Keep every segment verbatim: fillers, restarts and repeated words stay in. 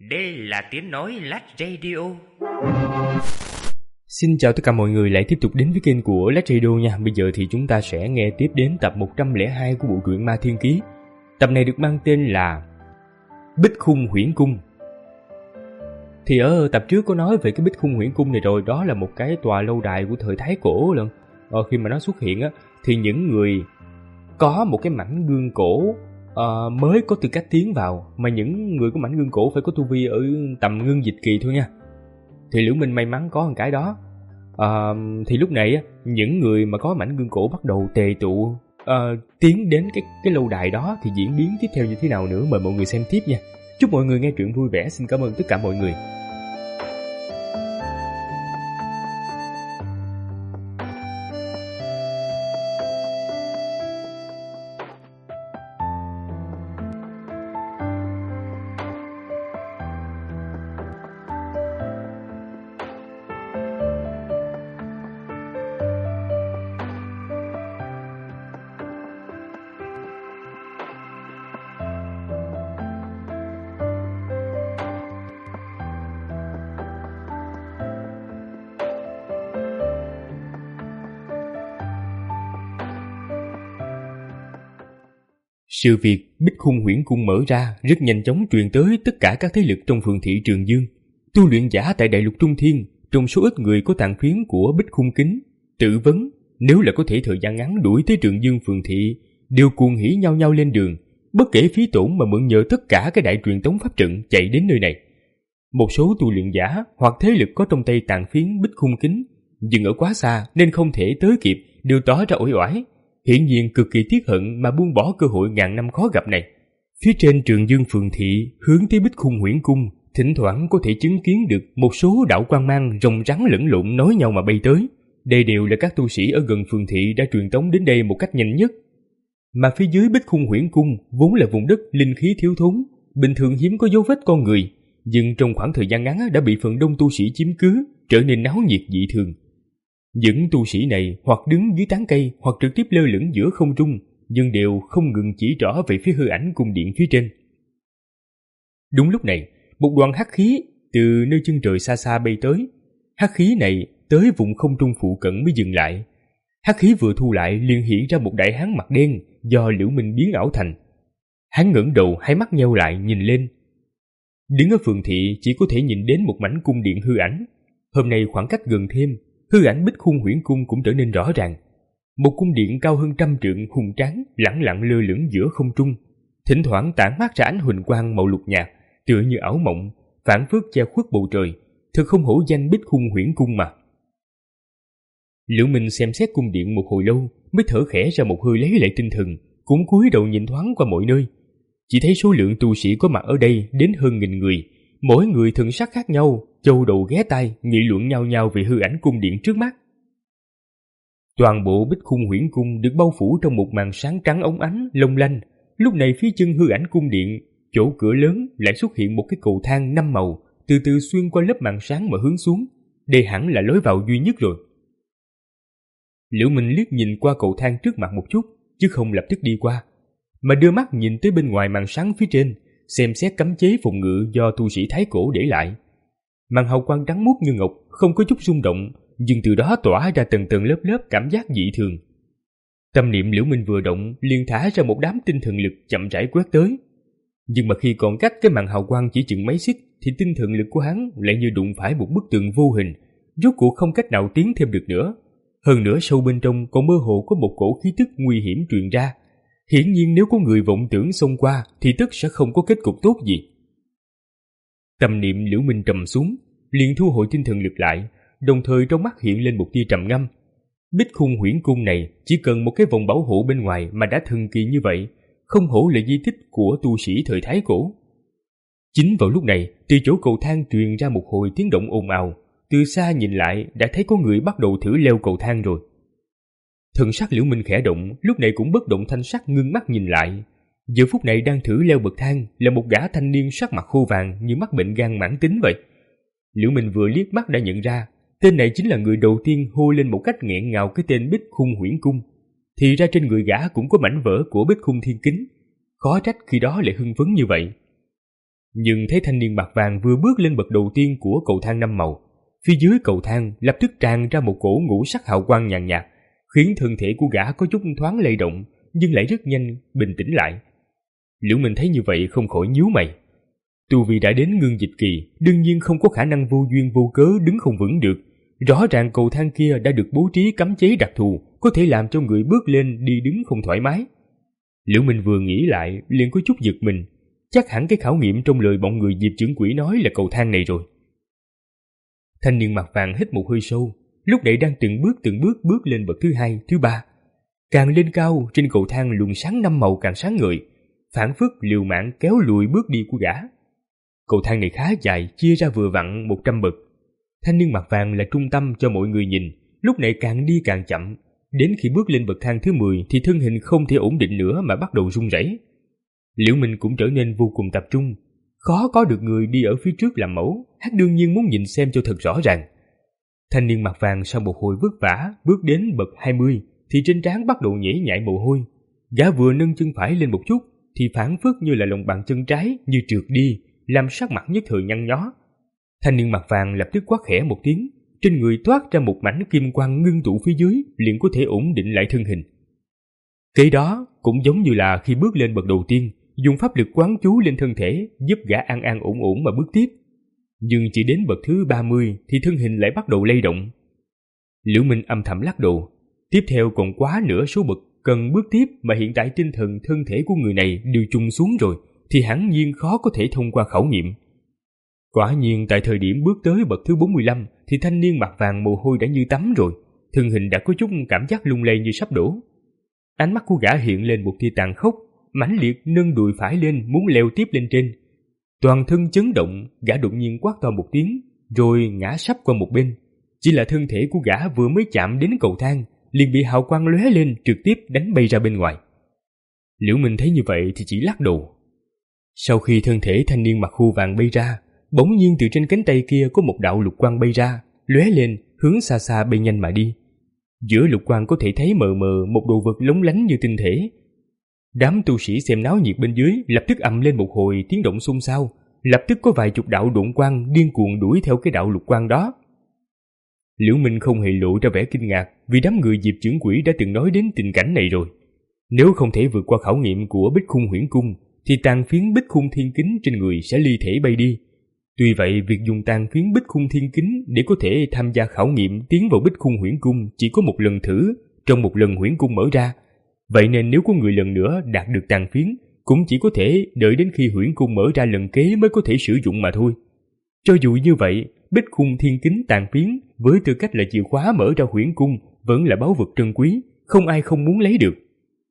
Đây là tiếng nói Lát Radio. Xin chào tất cả mọi người lại tiếp tục đến với kênh của Lát Radio nha. Bây giờ thì chúng ta sẽ nghe tiếp đến tập một trăm lẻ hai của bộ truyện Ma Thiên Ký. Tập này được mang tên là Bích Khung Huyễn Cung. Thì ở tập trước có nói về cái Bích Khung Huyễn Cung này rồi. Đó là một cái tòa lâu đài của thời Thái Cổ lần. Ờ, khi mà nó xuất hiện á, thì những người có một cái mảnh gương cổ uh, mới có tư cách tiến vào. Mà những người có mảnh gương cổ phải có tu vi ở tầm ngưng dịch kỳ thôi nha. Thì Liễu Minh may mắn có một cái đó. uh, Thì lúc này á, những người mà có mảnh gương cổ bắt đầu tề tụ uh, tiến đến cái, cái lâu đài đó. Thì diễn biến tiếp theo như thế nào nữa mời mọi người xem tiếp nha. Chúc mọi người nghe truyện vui vẻ. Xin cảm ơn tất cả mọi người. Sự việc Bích Khung Huyễn Cung mở ra rất nhanh chóng truyền tới tất cả các thế lực trong phường thị Trường Dương. Tu luyện giả tại Đại Lục Trung Thiên, trong số ít người có tàn phiến của Bích Khung Kính, tự vấn nếu là có thể thời gian ngắn đuổi tới Trường Dương phường thị, đều cuồng hỉ nhau nhau lên đường, bất kể phí tổn mà mượn nhờ tất cả cái đại truyền tống pháp trận chạy đến nơi này. Một số tu luyện giả hoặc thế lực có trong tay tàn phiến Bích Khung Kính, nhưng ở quá xa nên không thể tới kịp, đều tỏ ra uể oải. Hiển nhiên cực kỳ tiếc hận mà buông bỏ cơ hội ngàn năm khó gặp này. Phía trên Trường Dương phường thị hướng tới Bích Khung Huyễn Cung, thỉnh thoảng có thể chứng kiến được một số đạo quang mang rồng rắn lẫn lộn nối nhau mà bay tới. Đây đều là các tu sĩ ở gần phường thị đã truyền tống đến đây một cách nhanh nhất. Mà phía dưới Bích Khung Huyễn Cung vốn là vùng đất linh khí thiếu thốn, bình thường hiếm có dấu vết con người, nhưng trong khoảng thời gian ngắn đã bị phần đông tu sĩ chiếm cứ, trở nên náo nhiệt dị thường. Những tu sĩ này hoặc đứng dưới tán cây hoặc trực tiếp lơ lửng giữa không trung, nhưng đều không ngừng chỉ trỏ về phía hư ảnh cung điện phía trên. Đúng lúc này, một đoàn hắc khí từ nơi chân trời xa xa bay tới. Hắc khí này tới vùng không trung phụ cận mới dừng lại. Hắc khí vừa thu lại liền hiện ra một đại hán mặt đen do Liễu Minh biến ảo thành. Hắn ngẩng đầu, hai mắt nheo lại nhìn lên. Đứng ở phường thị chỉ có thể nhìn đến một mảnh cung điện hư ảnh. Hôm nay khoảng cách gần thêm, hư ảnh Bích Khung Huyễn Cung cũng trở nên rõ ràng. Một cung điện cao hơn trăm trượng hùng tráng lẳng lặng lơ lửng giữa không trung, thỉnh thoảng tản mát ra ánh huỳnh quang màu lục nhạt, tựa như ảo mộng, phảng phất che khuất bầu trời. Thật không hổ danh Bích Khung Huyễn Cung mà. Liễu Minh xem xét cung điện một hồi lâu, mới thở khẽ ra một hơi lấy lại tinh thần, cũng cúi đầu nhìn thoáng qua mọi nơi. Chỉ thấy số lượng tu sĩ có mặt ở đây đến hơn nghìn người, mỗi người thần sắc khác nhau, châu đầu ghé tai, nghị luận nhau nhau về hư ảnh cung điện trước mắt. Toàn bộ Bích Khung Huyễn Cung được bao phủ trong một màn sáng trắng óng ánh, long lanh. Lúc này phía chân hư ảnh cung điện, chỗ cửa lớn lại xuất hiện một cái cầu thang năm màu, từ từ xuyên qua lớp màn sáng mà hướng xuống. Đây hẳn là lối vào duy nhất rồi. Liễu Minh liếc nhìn qua cầu thang trước mặt một chút, chứ không lập tức đi qua, mà đưa mắt nhìn tới bên ngoài màn sáng phía trên, xem xét cấm chế phòng ngự do tu sĩ Thái Cổ để lại. Màn hào quang trắng muốt như ngọc, không có chút rung động, nhưng từ đó tỏa ra tầng tầng lớp lớp cảm giác dị thường. Tâm niệm Liễu Minh vừa động, liền thả ra một đám tinh thần lực chậm rãi quét tới. Nhưng mà khi còn cách cái màn hào quang chỉ chừng mấy xích, thì tinh thần lực của hắn lại như đụng phải một bức tường vô hình, rốt cuộc không cách nào tiến thêm được nữa. Hơn nữa sâu bên trong còn mơ hồ có một cổ khí tức nguy hiểm truyền ra. Hiển nhiên nếu có người vọng tưởng xông qua thì tất sẽ không có kết cục tốt gì. Tâm niệm Liễu Minh trầm xuống, liền thu hồi tinh thần lực lại, đồng thời trong mắt hiện lên một tia trầm ngâm. Bích Khung Huyễn Cung này chỉ cần một cái vòng bảo hộ bên ngoài mà đã thần kỳ như vậy, không hổ là di tích của tu sĩ thời Thái Cổ. Chính vào lúc này, từ chỗ cầu thang truyền ra một hồi tiếng động ồn ào, từ xa nhìn lại đã thấy có người bắt đầu thử leo cầu thang rồi. Thần sắc Liễu Minh khẽ động, lúc này cũng bất động thanh sắc ngưng mắt nhìn lại. Giờ phút này đang thử leo bậc thang là một gã thanh niên sắc mặt khô vàng như mắc bệnh gan mãn tính vậy. Liễu Minh vừa liếc mắt đã nhận ra, tên này chính là người đầu tiên hô lên một cách nghẹn ngào cái tên Bích Khung Huyễn Cung. Thì ra trên người gã cũng có mảnh vỡ của Bích Khung Thiên Kính, khó trách khi đó lại hưng phấn như vậy. Nhưng thấy thanh niên mặt vàng vừa bước lên bậc đầu tiên của cầu thang năm màu, phía dưới cầu thang lập tức tràn ra một cổ ngũ sắc hào quang nhàn nhạt, khiến thân thể của gã có chút thoáng lay động, nhưng lại rất nhanh bình tĩnh lại. Liễu Minh thấy như vậy không khỏi nhíu mày. Tu vi đã đến ngưng dịch kỳ, đương nhiên không có khả năng vô duyên vô cớ đứng không vững được. Rõ ràng cầu thang kia đã được bố trí cấm chế đặc thù, có thể làm cho người bước lên đi đứng không thoải mái. Liễu Minh vừa nghĩ lại liền có chút giật mình, chắc hẳn cái khảo nghiệm trong lời bọn người Diệp trưởng quỷ nói là cầu thang này rồi. Thanh niên mặt vàng hít một hơi sâu, lúc này đang từng bước từng bước bước lên bậc thứ hai, thứ ba. Càng lên cao, trên cầu thang luồng sáng năm màu càng sáng ngời, phảng phất liều mạng kéo lùi bước đi của gã. Cầu thang này khá dài, chia ra vừa vặn một trăm bậc. Thanh niên mặt vàng là trung tâm cho mọi người nhìn, lúc này càng đi càng chậm, đến khi bước lên bậc thang thứ mười thì thân hình không thể ổn định nữa mà bắt đầu run rẩy. Liễu Minh cũng trở nên vô cùng tập trung, khó có được người đi ở phía trước làm mẫu, hắn đương nhiên muốn nhìn xem cho thật rõ ràng. Thanh niên mặt vàng sau một hồi vất vả bước đến bậc hai mươi thì trên trán bắt đầu nhễ nhại mồ hôi. Gã vừa nâng chân phải lên một chút thì phảng phất như là lòng bàn chân trái như trượt đi, làm sắc mặt nhất thời nhăn nhó. Thanh niên mặt vàng lập tức quát khẽ một tiếng, trên người toát ra một mảnh kim quang ngưng tụ phía dưới, liền có thể ổn định lại thân hình. Kế đó cũng giống như là khi bước lên bậc đầu tiên, dùng pháp lực quán chú lên thân thể giúp gã an an ổn ổn mà bước tiếp. Nhưng chỉ đến bậc thứ ba mươi thì thân hình lại bắt đầu lay động. Liễu Minh âm thầm lắc đầu, tiếp theo còn quá nửa số bậc cần bước tiếp mà hiện tại tinh thần thân thể của người này đều trùng xuống rồi thì hẳn nhiên khó có thể thông qua khảo nghiệm. Quả nhiên tại thời điểm bước tới bậc thứ bốn mươi lăm thì thanh niên mặt vàng mồ hôi đã như tắm rồi, thân hình đã có chút cảm giác lung lay như sắp đổ. Ánh mắt của gã hiện lên một tia tàn khốc, mãnh liệt nâng đùi phải lên muốn leo tiếp lên trên. Toàn thân chấn động, gã đột nhiên quát to một tiếng, rồi ngã sắp qua một bên. Chỉ là thân thể của gã vừa mới chạm đến cầu thang, liền bị hào quang lóe lên trực tiếp đánh bay ra bên ngoài. Liễu Minh thấy như vậy thì chỉ lắc đầu. Sau khi thân thể thanh niên mặc khô vàng bay ra, bỗng nhiên từ trên cánh tay kia có một đạo lục quang bay ra, lóe lên, hướng xa xa bay nhanh mà đi. Giữa lục quang có thể thấy mờ mờ một đồ vật lóng lánh như tinh thể. Đám tu sĩ xem náo nhiệt bên dưới lập tức ầm lên một hồi tiếng động xôn xao, lập tức có vài chục đạo độn quang điên cuồng đuổi theo cái đạo lục quang đó. Liễu Minh không hề lộ ra vẻ kinh ngạc, vì đám người Diệp trưởng quỷ đã từng nói đến tình cảnh này rồi. Nếu không thể vượt qua khảo nghiệm của Bích Khung Huyễn Cung thì tàn phiến Bích Khung Thiên Kính trên người sẽ ly thể bay đi. Tuy vậy, việc dùng tàn phiến Bích Khung Thiên Kính để có thể tham gia khảo nghiệm tiến vào Bích Khung Huyễn Cung chỉ có một lần thử trong một lần huyễn cung mở ra. Vậy nên nếu có người lần nữa đạt được tàn phiến, cũng chỉ có thể đợi đến khi huyễn cung mở ra lần kế mới có thể sử dụng mà thôi. Cho dù như vậy, Bích Khung Thiên Kính tàn phiến với tư cách là chìa khóa mở ra huyễn cung vẫn là báu vật trân quý, không ai không muốn lấy được.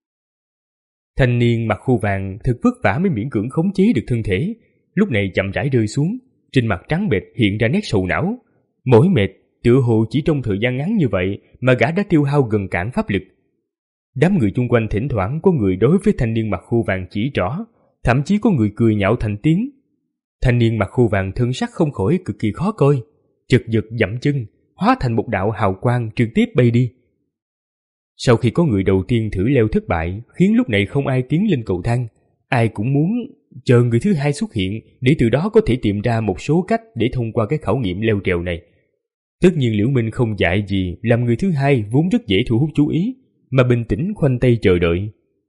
Thanh niên mặc khô vàng thực vất vả mới miễn cưỡng khống chế được thân thể, lúc này chậm rãi rơi xuống, trên mặt trắng bệch hiện ra nét sầu não. Mỏi mệt, tựa hồ chỉ trong thời gian ngắn như vậy mà gã đã tiêu hao gần cạn pháp lực. Đám người chung quanh thỉnh thoảng có người đối với thanh niên mặc khô vàng chỉ trỏ, thậm chí có người cười nhạo thành tiếng. Thanh niên mặc khô vàng thân sắc không khỏi cực kỳ khó coi, chật vật dậm chân, hóa thành một đạo hào quang trực tiếp bay đi. Sau khi có người đầu tiên thử leo thất bại, khiến lúc này không ai tiến lên cầu thang, ai cũng muốn chờ người thứ hai xuất hiện để từ đó có thể tìm ra một số cách để thông qua cái khảo nghiệm leo trèo này. Tất nhiên Liễu Minh không dại gì làm người thứ hai vốn rất dễ thu hút chú ý, mà bình tĩnh khoanh tay chờ đợi.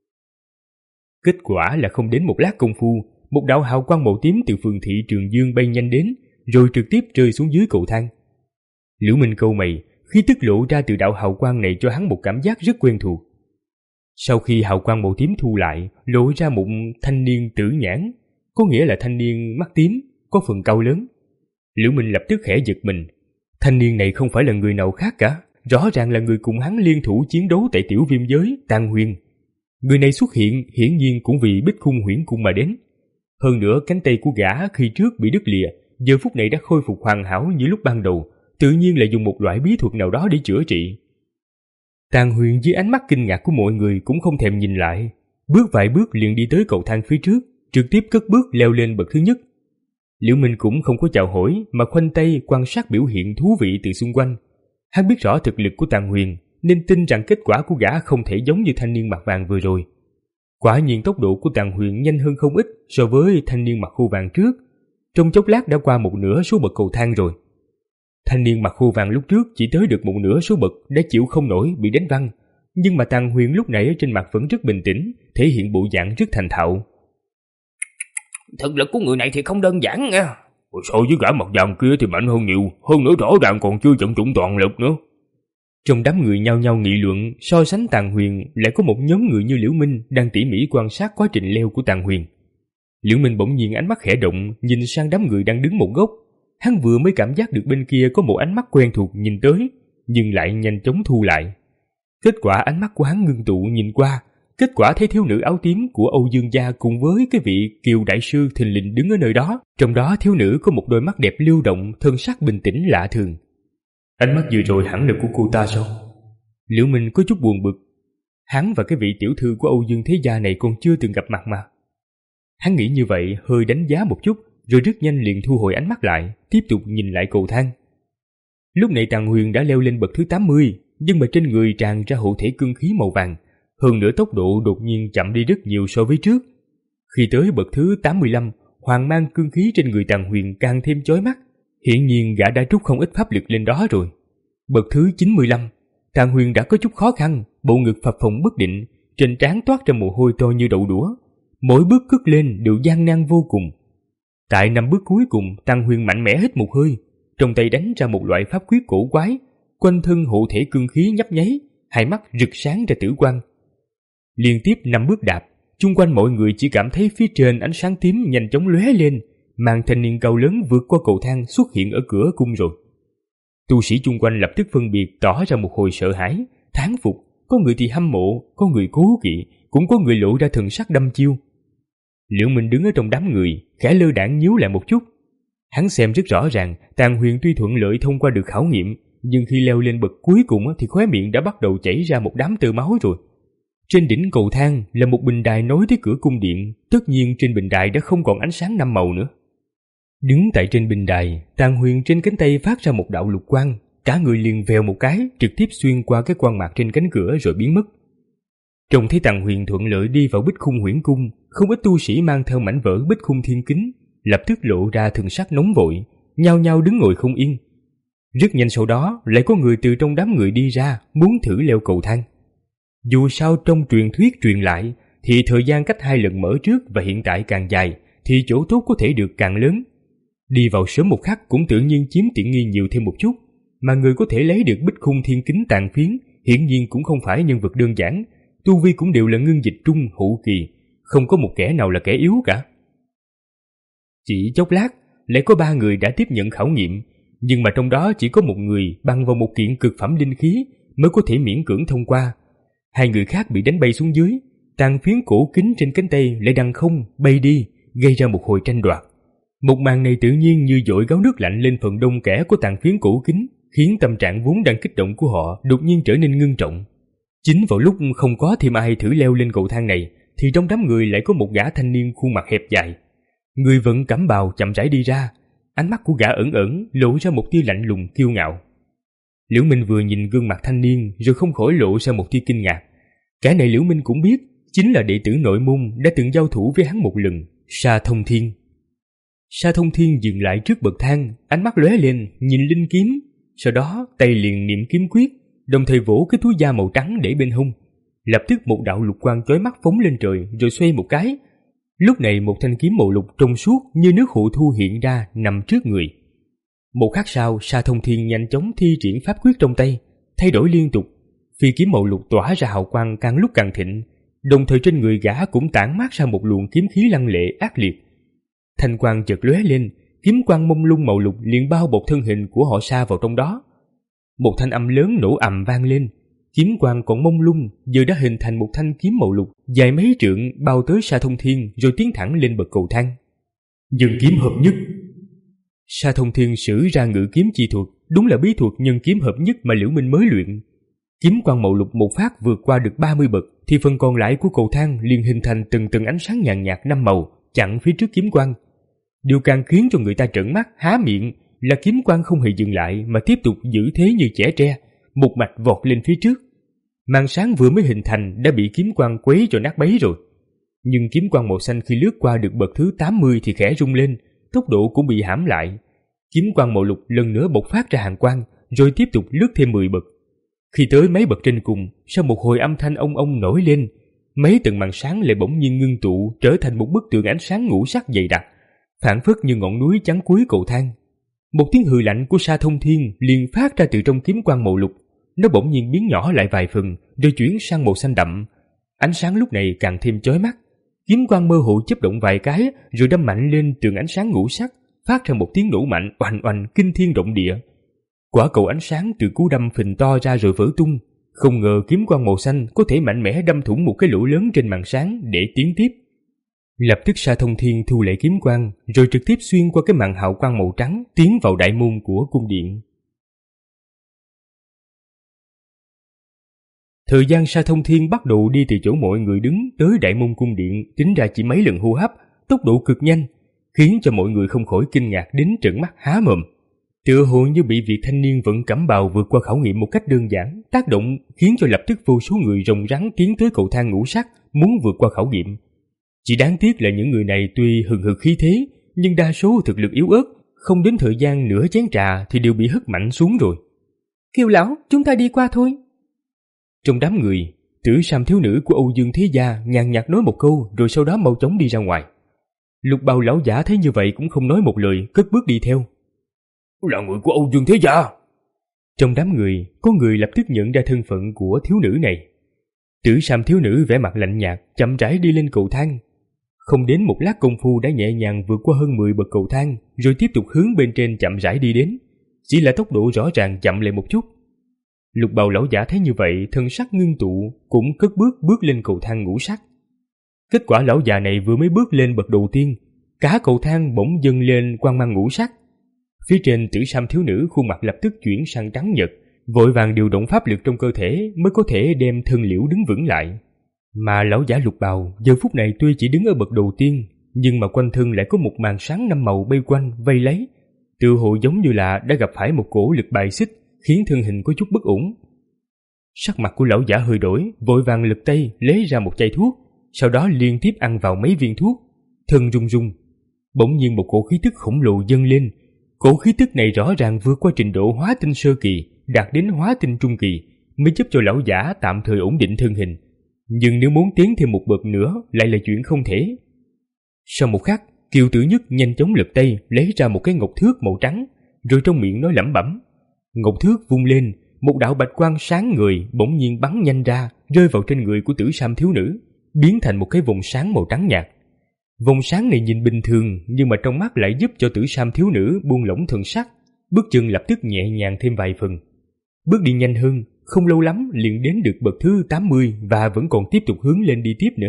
Kết quả là không đến một lát công phu, một đạo hào quang màu tím từ phường thị Trường Dương bay nhanh đến, rồi trực tiếp rơi xuống dưới cầu thang. Liễu Minh cau mày, khí tức lộ ra từ đạo hào quang này cho hắn một cảm giác rất quen thuộc. Sau khi hào quang màu tím thu lại, lộ ra một thanh niên tử nhãn, có nghĩa là thanh niên mắt tím, có phần cao lớn. Liễu Minh lập tức khẽ giật mình. Thanh niên này không phải là người nào khác cả, rõ ràng là người cùng hắn liên thủ chiến đấu tại tiểu viêm giới, Tàn Huyền. Người này xuất hiện hiển nhiên cũng vì Bích Khung Huyễn Cung mà đến. Hơn nữa cánh tay của gã khi trước bị đứt lìa, giờ phút này đã khôi phục hoàn hảo như lúc ban đầu, tự nhiên là dùng một loại bí thuật nào đó để chữa trị. Tàn Huyền dưới ánh mắt kinh ngạc của mọi người cũng không thèm nhìn lại, bước vài bước liền đi tới cầu thang phía trước, trực tiếp cất bước leo lên bậc thứ nhất. Liễu Minh cũng không có chào hỏi mà khoanh tay quan sát biểu hiện thú vị từ xung quanh. Hắn biết rõ thực lực của Tàn Huyền nên tin rằng kết quả của gã không thể giống như thanh niên mặt vàng vừa rồi. Quả nhiên tốc độ của Tàn Huyền nhanh hơn không ít so với thanh niên mặt khô vàng trước, Trong chốc lát đã qua một nửa số bậc cầu thang rồi. Thanh niên mặc khô vàng lúc trước chỉ tới được một nửa số bậc đã chịu không nổi bị đánh văng, nhưng mà Tàng Huyền lúc nãy ở trên mặt vẫn rất bình tĩnh, thể hiện bộ dạng rất thành thạo. Thực lực của người này thì không đơn giản nha. So với gã mặt vàng kia thì mạnh hơn nhiều, hơn nữa rõ ràng còn chưa vận dụng toàn lực nữa. Trong đám người nhao nhao nghị luận, so sánh Tàng Huyền, lại có một nhóm người như Liễu Minh đang tỉ mỉ quan sát quá trình leo của Tàng Huyền. Liễu Minh bỗng nhiên ánh mắt khẽ động, nhìn sang đám người đang đứng một góc. Hắn vừa mới cảm giác được bên kia có một ánh mắt quen thuộc nhìn tới, nhưng lại nhanh chóng thu lại. Kết quả ánh mắt của hắn ngưng tụ nhìn qua, kết quả thấy thiếu nữ áo tím của Âu Dương gia cùng với cái vị Kiều đại sư thình lình đứng ở nơi đó. Trong đó thiếu nữ có một đôi mắt đẹp lưu động, thân sắc bình tĩnh lạ thường. Ánh mắt vừa rồi hẳn là của cô ta sao? Liễu Minh có chút buồn bực. Hắn và cái vị tiểu thư của Âu Dương thế gia này còn chưa từng gặp mặt mà. Hắn nghĩ như vậy, hơi đánh giá một chút, rồi rất nhanh liền thu hồi ánh mắt lại, tiếp tục nhìn lại cầu thang. Lúc này Tàng Huyền đã leo lên bậc thứ tám mươi, nhưng mà trên người tràn ra hộ thể cương khí màu vàng, hơn nữa tốc độ đột nhiên chậm đi rất nhiều so với trước. Khi tới bậc thứ tám mươi lăm, hoàng mang cương khí trên người Tàng Huyền càng thêm chói mắt, hiển nhiên gã đã trút không ít pháp lực lên đó rồi. Bậc thứ chín mươi lăm, Tàng Huyền đã có chút khó khăn, bộ ngực phập phồng bất định, trên trán toát ra mồ hôi to như đậu đũa, mỗi bước cất lên đều gian nan vô cùng. Tại năm bước cuối cùng, Tàng Huyền mạnh mẽ hít một hơi, trong tay đánh ra một loại pháp quyết cổ quái, quanh thân hộ thể cương khí nhấp nháy, hai mắt rực sáng ra tử quang. Liên tiếp năm bước đạp, chung quanh mọi người chỉ cảm thấy phía trên ánh sáng tím nhanh chóng lóe lên, màn thanh niên cao lớn vượt qua cầu thang xuất hiện ở cửa cung rồi. Tu sĩ chung quanh lập tức phân biệt tỏ ra một hồi sợ hãi, thán phục, có người thì hâm mộ, có người cố kỵ, cũng có người lộ ra thần sắc đăm chiêu. Liễu Minh đứng ở trong đám người, khẽ lơ đãng nhíu lại một chút. Hắn xem rất rõ ràng, Tàng Huyền tuy thuận lợi thông qua được khảo nghiệm, nhưng khi leo lên bậc cuối cùng thì khóe miệng đã bắt đầu chảy ra một đám tơ máu rồi. Trên đỉnh cầu thang là một bình đài nối tới cửa cung điện, tất nhiên trên bình đài đã không còn ánh sáng năm màu nữa. Đứng tại trên bình đài, Tàng Huyền trên cánh tay phát ra một đạo lục quang, cả người liền vèo một cái, trực tiếp xuyên qua cái quang mạc trên cánh cửa rồi biến mất. Trông thấy Tàng Huyền thuận lợi đi vào Bích Khung Huyễn Cung, không ít tu sĩ mang theo mảnh vỡ Bích Khung Thiên Kính, lập tức lộ ra thần sắc nóng vội, nhao nhao đứng ngồi không yên. Rất nhanh sau đó, lại có người từ trong đám người đi ra, muốn thử leo cầu thang. Dù sao trong truyền thuyết truyền lại, thì thời gian cách hai lần mở trước và hiện tại càng dài, thì chỗ tốt có thể được càng lớn. Đi vào sớm một khắc cũng tự nhiên chiếm tiện nghi nhiều thêm một chút, mà người có thể lấy được Bích Khung Thiên Kính tàn phiến, hiển nhiên cũng không phải nhân vật đơn giản, tu vi cũng đều là ngưng dịch trung hậu kỳ, không có một kẻ nào là kẻ yếu cả. Chỉ chốc lát, lại có ba người đã tiếp nhận khảo nghiệm, nhưng mà trong đó chỉ có một người bằng vào một kiện cực phẩm linh khí mới có thể miễn cưỡng thông qua. Hai người khác bị đánh bay xuống dưới, tàn phiến cổ kính trên cánh tay lại đằng không bay đi, gây ra một hồi tranh đoạt. Một màn này tự nhiên như dội gáo nước lạnh lên phần đông kẻ của tàn phiến cổ kính, khiến tâm trạng vốn đang kích động của họ đột nhiên trở nên ngưng trọng. Chính vào lúc không có thêm ai thử leo lên cầu thang này, thì trong đám người lại có một gã thanh niên khuôn mặt hẹp dài. Người vẫn cẩm bào chậm rãi đi ra, ánh mắt của gã ẩn ẩn lộ ra một tia lạnh lùng kiêu ngạo. Liễu Minh vừa nhìn gương mặt thanh niên rồi không khỏi lộ ra một tia kinh ngạc. Kẻ này Liễu Minh cũng biết, chính là đệ tử nội môn đã từng giao thủ với hắn một lần, Sa Thông Thiên. Sa Thông Thiên dừng lại trước bậc thang, ánh mắt lóe lên nhìn linh kiếm, sau đó tay liền niệm kiếm quyết, đồng thời vỗ cái túi da màu trắng để bên hông. Lập tức một đạo lục quang chói mắt phóng lên trời rồi xoay một cái. Lúc này một thanh kiếm màu lục trong suốt như nước hộ thu hiện ra nằm trước người. Một khắc sau, Sa Thông Thiên nhanh chóng thi triển pháp quyết trong tay, thay đổi liên tục. Phi kiếm màu lục tỏa ra hào quang càng lúc càng thịnh, đồng thời trên người gã cũng tản mát ra một luồng kiếm khí lăng lệ ác liệt. Thanh quang chợt lóe lên, kiếm quang mông lung màu lục liền bao bọc thân hình của họ Sa vào trong đó. Một thanh âm lớn nổ ầm vang lên, kiếm quang còn mông lung giờ đã hình thành một thanh kiếm màu lục dài mấy trượng bao tới Sa Thông Thiên rồi tiến thẳng lên bậc cầu thang. Nhân kiếm hợp nhất. Sa Thông Thiên sử ra ngự kiếm chi thuật, đúng là bí thuật nhân kiếm hợp nhất mà Liễu Minh mới luyện. Kiếm quang màu lục một phát vượt qua được ba mươi bậc, thì phần còn lại của cầu thang liền hình thành từng từng ánh sáng nhàn nhạt năm màu chặn phía trước kiếm quang. Điều càng khiến cho người ta trợn mắt há miệng là kiếm quang không hề dừng lại mà tiếp tục giữ thế như chẻ tre, một mạch vọt lên phía trước. Màn sáng vừa mới hình thành đã bị kiếm quang quấy cho nát bấy rồi. Nhưng kiếm quang màu xanh khi lướt qua được bậc thứ tám mươi thì khẽ rung lên, tốc độ cũng bị hãm lại. Kiếm quang màu lục lần nữa bộc phát ra hàng quang, rồi tiếp tục lướt thêm mười bậc. Khi tới mấy bậc trên cùng, sau một hồi âm thanh ông ông nổi lên, mấy tầng màn sáng lại bỗng nhiên ngưng tụ trở thành một bức tường ánh sáng ngũ sắc dày đặc, phảng phất như ngọn núi chắn cuối cầu thang. Một tiếng hừ lạnh của Sa Thông Thiên liền phát ra từ trong kiếm quang màu lục. Nó bỗng nhiên biến nhỏ lại vài phần, rồi chuyển sang màu xanh đậm. Ánh sáng lúc này càng thêm chói mắt. Kiếm quang mơ hồ chớp động vài cái, rồi đâm mạnh lên tường ánh sáng ngũ sắc, phát ra một tiếng nổ mạnh oanh oanh kinh thiên động địa. Quả cầu ánh sáng từ cú đâm phình to ra rồi vỡ tung. Không ngờ kiếm quang màu xanh có thể mạnh mẽ đâm thủng một cái lỗ lớn trên màn sáng để tiến tiếp. Lập tức Sa Thông Thiên thu lại kiếm quang, rồi trực tiếp xuyên qua cái màn hào quang màu trắng, tiến vào đại môn của cung điện. Thời gian Sa Thông Thiên bắt đầu đi từ chỗ mọi người đứng tới đại môn cung điện, tính ra chỉ mấy lần hô hấp, tốc độ cực nhanh, khiến cho mọi người không khỏi kinh ngạc đến trợn mắt há mồm. Tựa hồ như bị vị thanh niên vận cẩm bào vượt qua khảo nghiệm một cách đơn giản, tác động khiến cho lập tức vô số người rồng rắn tiến tới cầu thang ngũ sắc, muốn vượt qua khảo nghiệm. Chỉ đáng tiếc là những người này tuy hừng hực khí thế, nhưng đa số thực lực yếu ớt, không đến thời gian nửa chén trà thì đều bị hất mạnh xuống rồi. Kiều lão, chúng ta đi qua thôi. Trong đám người, Tử Sam thiếu nữ của Âu Dương Thế Gia nhàn nhạt nói một câu, rồi sau đó mau chóng đi ra ngoài. Lục Bào lão giả thấy như vậy cũng không nói một lời, cất bước đi theo. Là người của Âu Dương Thế Gia. Trong đám người, có người lập tức nhận ra thân phận của thiếu nữ này. Tử Sam thiếu nữ vẻ mặt lạnh nhạt, chậm rãi đi lên cầu thang. Không đến một lát công phu đã nhẹ nhàng vượt qua hơn mười bậc cầu thang, rồi tiếp tục hướng bên trên chậm rãi đi đến. Chỉ là tốc độ rõ ràng chậm lại một chút. Lục Bào lão giả thấy như vậy, thân sắc ngưng tụ, cũng cất bước bước lên cầu thang ngũ sắc. Kết quả lão già này vừa mới bước lên bậc đầu tiên, cả cầu thang bỗng dâng lên quang mang ngũ sắc. Phía trên Tử Sam thiếu nữ khuôn mặt lập tức chuyển sang trắng nhợt, vội vàng điều động pháp lực trong cơ thể mới có thể đem thân liễu đứng vững lại. Mà lão giả Lục Bào giờ phút này tuy chỉ đứng ở bậc đầu tiên, nhưng mà quanh thân lại có một màn sáng năm màu bay quanh vây lấy, tựa hồ giống như là đã gặp phải một cổ lực bài xích, khiến thân hình có chút bất ổn. Sắc mặt của lão giả hơi đổi, vội vàng lật tay lấy ra một chai thuốc, sau đó liên tiếp ăn vào mấy viên thuốc, thân run run. Bỗng nhiên một cổ khí tức khổng lồ dâng lên. Cổ khí tức này rõ ràng vượt qua trình độ hóa tinh sơ kỳ, đạt đến hóa tinh trung kỳ, mới giúp cho lão giả tạm thời ổn định thân hình. Nhưng nếu muốn tiến thêm một bậc nữa lại là chuyện không thể. Sau một khắc, Kiều Tử Nhất nhanh chóng lật tay lấy ra một cái ngọc thước màu trắng, rồi trong miệng nói lẩm bẩm. Ngọc thước vung lên, một đạo bạch quang sáng người bỗng nhiên bắn nhanh ra, rơi vào trên người của Tử Sam thiếu nữ, biến thành một cái vòng sáng màu trắng nhạt. Vòng sáng này nhìn bình thường, nhưng mà trong mắt lại giúp cho Tử Sam thiếu nữ buông lỏng thần sắc, bước chân lập tức nhẹ nhàng thêm vài phần. Bước đi nhanh hơn, không lâu lắm liền đến được bậc thứ tám mươi và vẫn còn tiếp tục hướng lên đi tiếp nữa.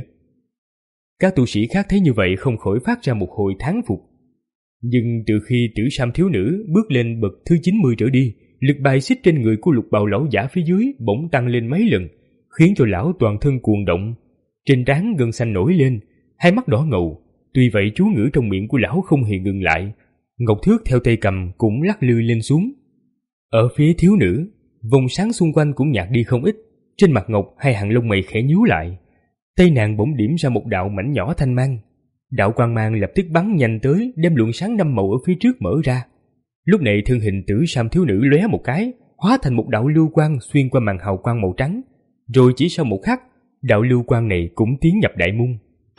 Các tu sĩ khác thấy như vậy không khỏi phát ra một hồi thán phục. Nhưng từ khi Tử Sam thiếu nữ bước lên bậc thứ chín mươi trở đi, lực bài xích trên người của Lục Bào lão giả phía dưới bỗng tăng lên mấy lần, khiến cho lão toàn thân cuồng động, trên trán gân xanh nổi lên, hai mắt đỏ ngầu. Tuy vậy chú ngữ trong miệng của lão không hề ngừng lại, ngọc thước theo tay cầm cũng lắc lư lên xuống. Ở phía thiếu nữ, vòng sáng xung quanh cũng nhạt đi không ít, trên mặt ngọc hai hàng lông mày khẽ nhíu lại. Tay nàng bỗng điểm ra một đạo mảnh nhỏ thanh mang. Đạo quang mang lập tức bắn nhanh tới, đem luồng sáng năm màu ở phía trước mở ra. Lúc này thân hình Tử Sam thiếu nữ lóe một cái, hóa thành một đạo lưu quang xuyên qua màn hào quang màu trắng, rồi chỉ sau một khắc, đạo lưu quang này cũng tiến nhập đại môn.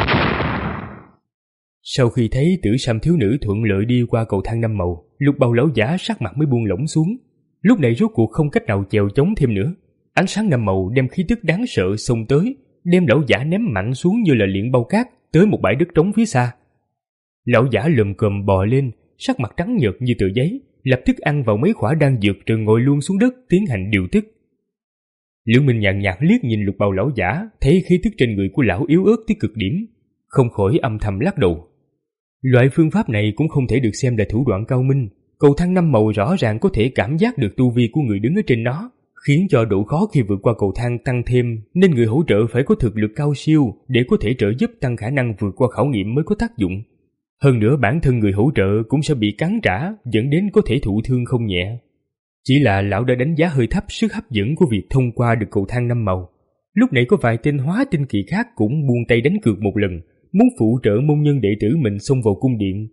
Sau khi thấy Tử Sam thiếu nữ thuận lợi đi qua cầu thang năm màu, Lục Bào lão giả sắc mặt mới buông lỏng xuống. Lúc này rốt cuộc không cách nào chèo chống thêm nữa. Ánh sáng năm màu đem khí tức đáng sợ xông tới, đem lão giả ném mạnh xuống như là liễn bao cát tới một bãi đất trống phía xa. Lão giả lồm cồm bò lên, sắc mặt trắng nhợt như tờ giấy, lập tức ăn vào mấy khỏa đan dược rồi ngồi luôn xuống đất tiến hành điều tức. Liễu Minh nhàn nhạt liếc nhìn Lục Bào lão giả, thấy khí tức trên người của lão yếu ớt tới cực điểm, không khỏi âm thầm lắc đầu. Loại phương pháp này cũng không thể được xem là thủ đoạn cao minh. Cầu thang năm màu rõ ràng có thể cảm giác được tu vi của người đứng ở trên nó, khiến cho độ khó khi vượt qua cầu thang tăng thêm, nên người hỗ trợ phải có thực lực cao siêu để có thể trợ giúp tăng khả năng vượt qua khảo nghiệm mới có tác dụng. Hơn nữa bản thân người hỗ trợ cũng sẽ bị cắn trả, dẫn đến có thể thụ thương không nhẹ. Chỉ là lão đã đánh giá hơi thấp sức hấp dẫn của việc thông qua được cầu thang năm màu. Lúc nãy có vài tên hóa tinh kỳ khác cũng buông tay đánh cược một lần, muốn phụ trợ môn nhân đệ tử mình xông vào cung điện.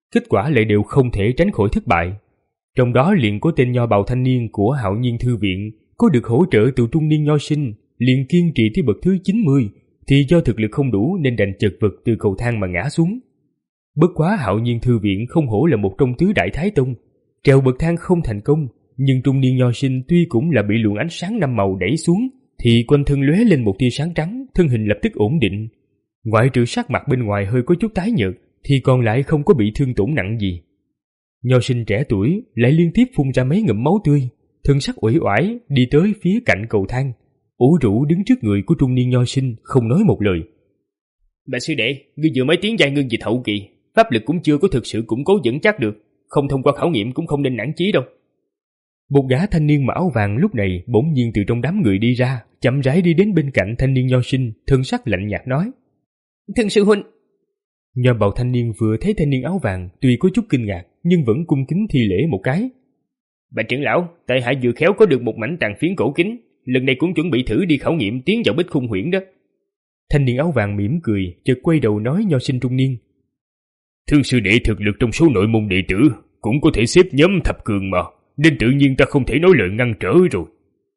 Kết quả lại đều không thể tránh khỏi thất bại. Trong đó liền có tên nho bào thanh niên của Hạo Nhiên Thư Viện có được hỗ trợ từ trung niên nho sinh, liền kiên trì tới bậc thứ chín mươi, thì do thực lực không đủ nên đành chật vật từ cầu thang mà ngã xuống. Bất quá Hạo Nhiên Thư Viện không hổ là một trong tứ đại thái tông, trèo bậc thang không thành công, nhưng trung niên nho sinh tuy cũng là bị luồng ánh sáng năm màu đẩy xuống, thì quanh thân lóe lên một tia sáng trắng, thân hình lập tức ổn định. Ngoại trừ sắc mặt bên ngoài hơi có chút tái nhợt, thì còn lại không có bị thương tổn nặng gì. Nho sinh trẻ tuổi lại liên tiếp phun ra mấy ngụm máu tươi, thân sắc uể oải đi tới phía cạnh cầu thang, ủ rũ đứng trước người của trung niên nho sinh, không nói một lời. Bà sư đệ, ngươi vừa mới tiến giai ngưng dịch hậu kỳ, pháp lực cũng chưa có thực sự củng cố vững chắc được, không thông qua khảo nghiệm cũng không nên nản chí đâu. Một gã thanh niên mặc áo vàng lúc này bỗng nhiên từ trong đám người đi ra, chậm rãi đi đến bên cạnh thanh niên nho sinh, thân sắc lạnh nhạt nói: Thưa sư huynh. Nho bào thanh niên vừa thấy thanh niên áo vàng, tuy có chút kinh ngạc nhưng vẫn cung kính thi lễ một cái. Bạch trưởng lão, tại hạ vừa khéo có được một mảnh tàn phiến cổ kính, lần này cũng chuẩn bị thử đi khảo nghiệm tiến vào Bích Khung Huyễn đó. Thanh niên áo vàng mỉm cười, chợt quay đầu nói nho sinh trung niên: Thương sư đệ thực lực trong số nội môn đệ tử cũng có thể xếp nhóm thập cường mà, nên tự nhiên ta không thể nói lời ngăn trở rồi.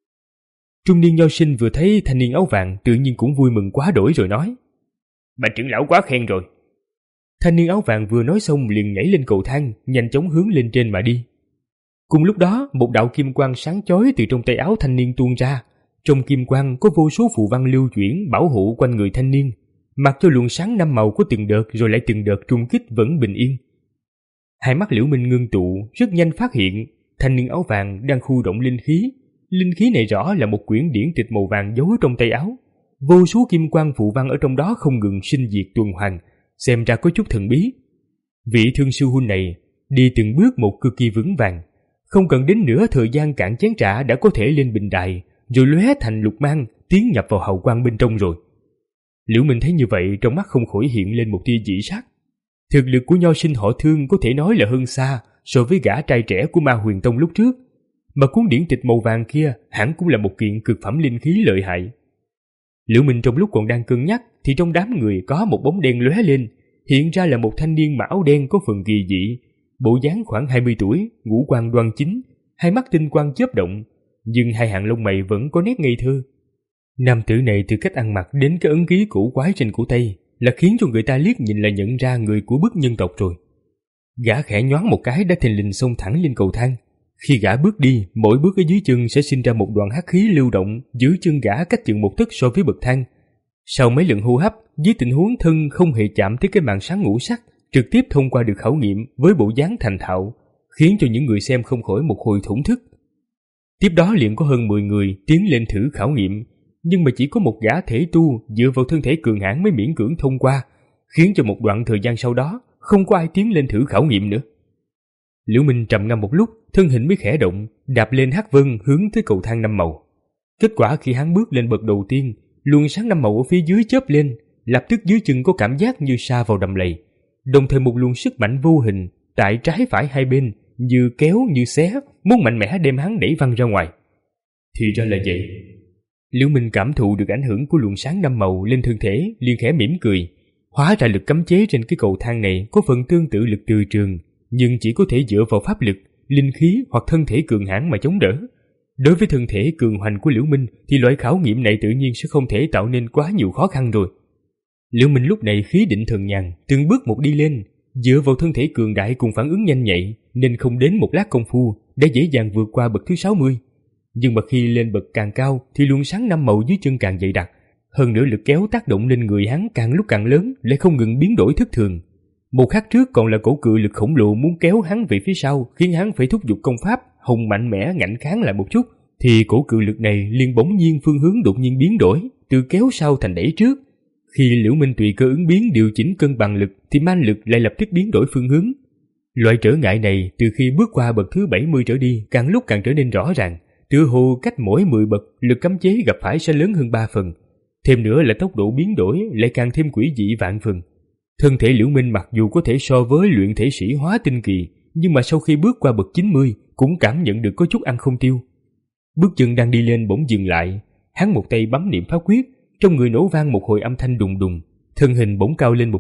Trung niên nho sinh vừa thấy thanh niên áo vàng tự nhiên cũng vui mừng quá đổi rồi nói: Bạch trưởng lão quá khen rồi. Thanh niên áo vàng vừa nói xong liền nhảy lên cầu thang, nhanh chóng hướng lên trên mà đi. Cùng lúc đó, một đạo kim quang sáng chói từ trong tay áo thanh niên tuôn ra. Trong kim quang có vô số phù văn lưu chuyển bảo hộ quanh người thanh niên, mặc cho luồng sáng năm màu của từng đợt rồi lại từng đợt trung kích vẫn bình yên. Hai mắt Liễu Minh ngưng tụ, rất nhanh phát hiện thanh niên áo vàng đang khu động linh khí. Linh khí này rõ là một quyển điển tịch màu vàng giấu trong tay áo. Vô số kim quang phù văn ở trong đó không ngừng sinh diệt tuần hoàn, xem ra có chút thần bí. Vị thương sư huynh này đi từng bước một cực kỳ vững vàng, không cần đến nửa thời gian cạn chén trà đã có thể lên bình đài, rồi lóe thành lục mang tiến nhập vào hào quang bên trong rồi. Liễu Minh thấy như vậy, trong mắt không khỏi hiện lên một tia dị sắc. Thực lực của nho sinh họ Thương có thể nói là hơn xa so với gã trai trẻ của Ma Huyền Tông lúc trước, mà cuốn điển tịch màu vàng kia hẳn cũng là một kiện cực phẩm linh khí lợi hại. Liễu Minh trong lúc còn đang cân nhắc thì trong đám người có một bóng đen lóe lên, hiện ra là một thanh niên mặc áo đen có phần kỳ dị, bộ dáng khoảng hai mươi tuổi, ngũ quan đoan chính, hai mắt tinh quang chớp động, nhưng hai hàng lông mày vẫn có nét ngây thơ. Nam tử này từ cách ăn mặc đến cái ấn ký cổ quái trên cổ tay là khiến cho người ta liếc nhìn là nhận ra người của bức nhân tộc rồi. Gã khẽ nhoáng một cái đã thình lình xông thẳng lên cầu thang. Khi gã bước đi, mỗi bước ở dưới chân sẽ sinh ra một đoàn hắc khí lưu động, giữ chân gã cách chừng một tấc so với bậc thang. Sau mấy lần hô hấp, dưới tình huống thân không hề chạm tới cái màn sáng ngũ sắc, trực tiếp thông qua được khảo nghiệm với bộ dáng thành thạo, khiến cho những người xem không khỏi một hồi thổn thức. Tiếp đó liền có hơn mười người tiến lên thử khảo nghiệm, nhưng mà chỉ có một gã thể tu dựa vào thân thể cường hãn mới miễn cưỡng thông qua, khiến cho một đoạn thời gian sau đó không có ai tiến lên thử khảo nghiệm nữa. Liễu Minh trầm ngâm một lúc, thân hình mới khẽ động, đạp lên hắc vân hướng tới cầu thang năm màu. Kết quả khi hắn bước lên bậc đầu tiên, luồng sáng năm màu ở phía dưới chớp lên, lập tức dưới chân có cảm giác như sa vào đầm lầy, đồng thời một luồng sức mạnh vô hình tại trái phải hai bên như kéo như xé, muốn mạnh mẽ đem hắn đẩy văng ra ngoài. Thì ra là vậy. Liễu Minh cảm thụ được ảnh hưởng của luồng sáng năm màu lên thân thể, liền khẽ mỉm cười. Hóa ra lực cấm chế trên cái cầu thang này có phần tương tự lực từ trường, nhưng chỉ có thể dựa vào pháp lực, linh khí hoặc thân thể cường hãn mà chống đỡ. Đối với thân thể cường hoành của Liễu Minh thì loại khảo nghiệm này tự nhiên sẽ không thể tạo nên quá nhiều khó khăn rồi. Liễu Minh lúc này khí định thần nhàn, từng bước một đi lên, dựa vào thân thể cường đại cùng phản ứng nhanh nhạy nên không đến một lát công phu đã dễ dàng vượt qua bậc thứ sáu mươi. Nhưng mà khi lên bậc càng cao thì luồng sáng năm màu dưới chân càng dày đặc, hơn nữa lực kéo tác động lên người hắn càng lúc càng lớn, lại không ngừng biến đổi thất thường. Một khắc trước còn là cổ cự lực khổng lồ muốn kéo hắn về phía sau, khiến hắn phải thúc giục công pháp hùng mạnh mẽ ngạnh kháng lại một chút, thì cổ cự lực này liền bỗng nhiên phương hướng đột nhiên biến đổi, từ kéo sau thành đẩy trước. Khi Liễu Minh tùy cơ ứng biến điều chỉnh cân bằng lực thì man lực lại lập tức biến đổi phương hướng. Loại trở ngại này từ khi bước qua bậc thứ bảy mươi trở đi càng lúc càng trở nên rõ ràng, tựa hồ cách mỗi mười bậc lực cấm chế gặp phải sẽ lớn hơn ba phần. Thêm nữa là tốc độ biến đổi lại càng thêm quỷ dị vạn phần. Thân thể Liễu Minh mặc dù có thể so với luyện thể sĩ hóa tinh kỳ, nhưng mà sau khi bước qua bậc chín mươi cũng cảm nhận được có chút ăn không tiêu. Bước chân đang đi lên bỗng dừng lại, hắn một tay bấm niệm pháp quyết, trong người nổ vang một hồi âm thanh đùng đùng, thân hình bỗng cao lên một chút,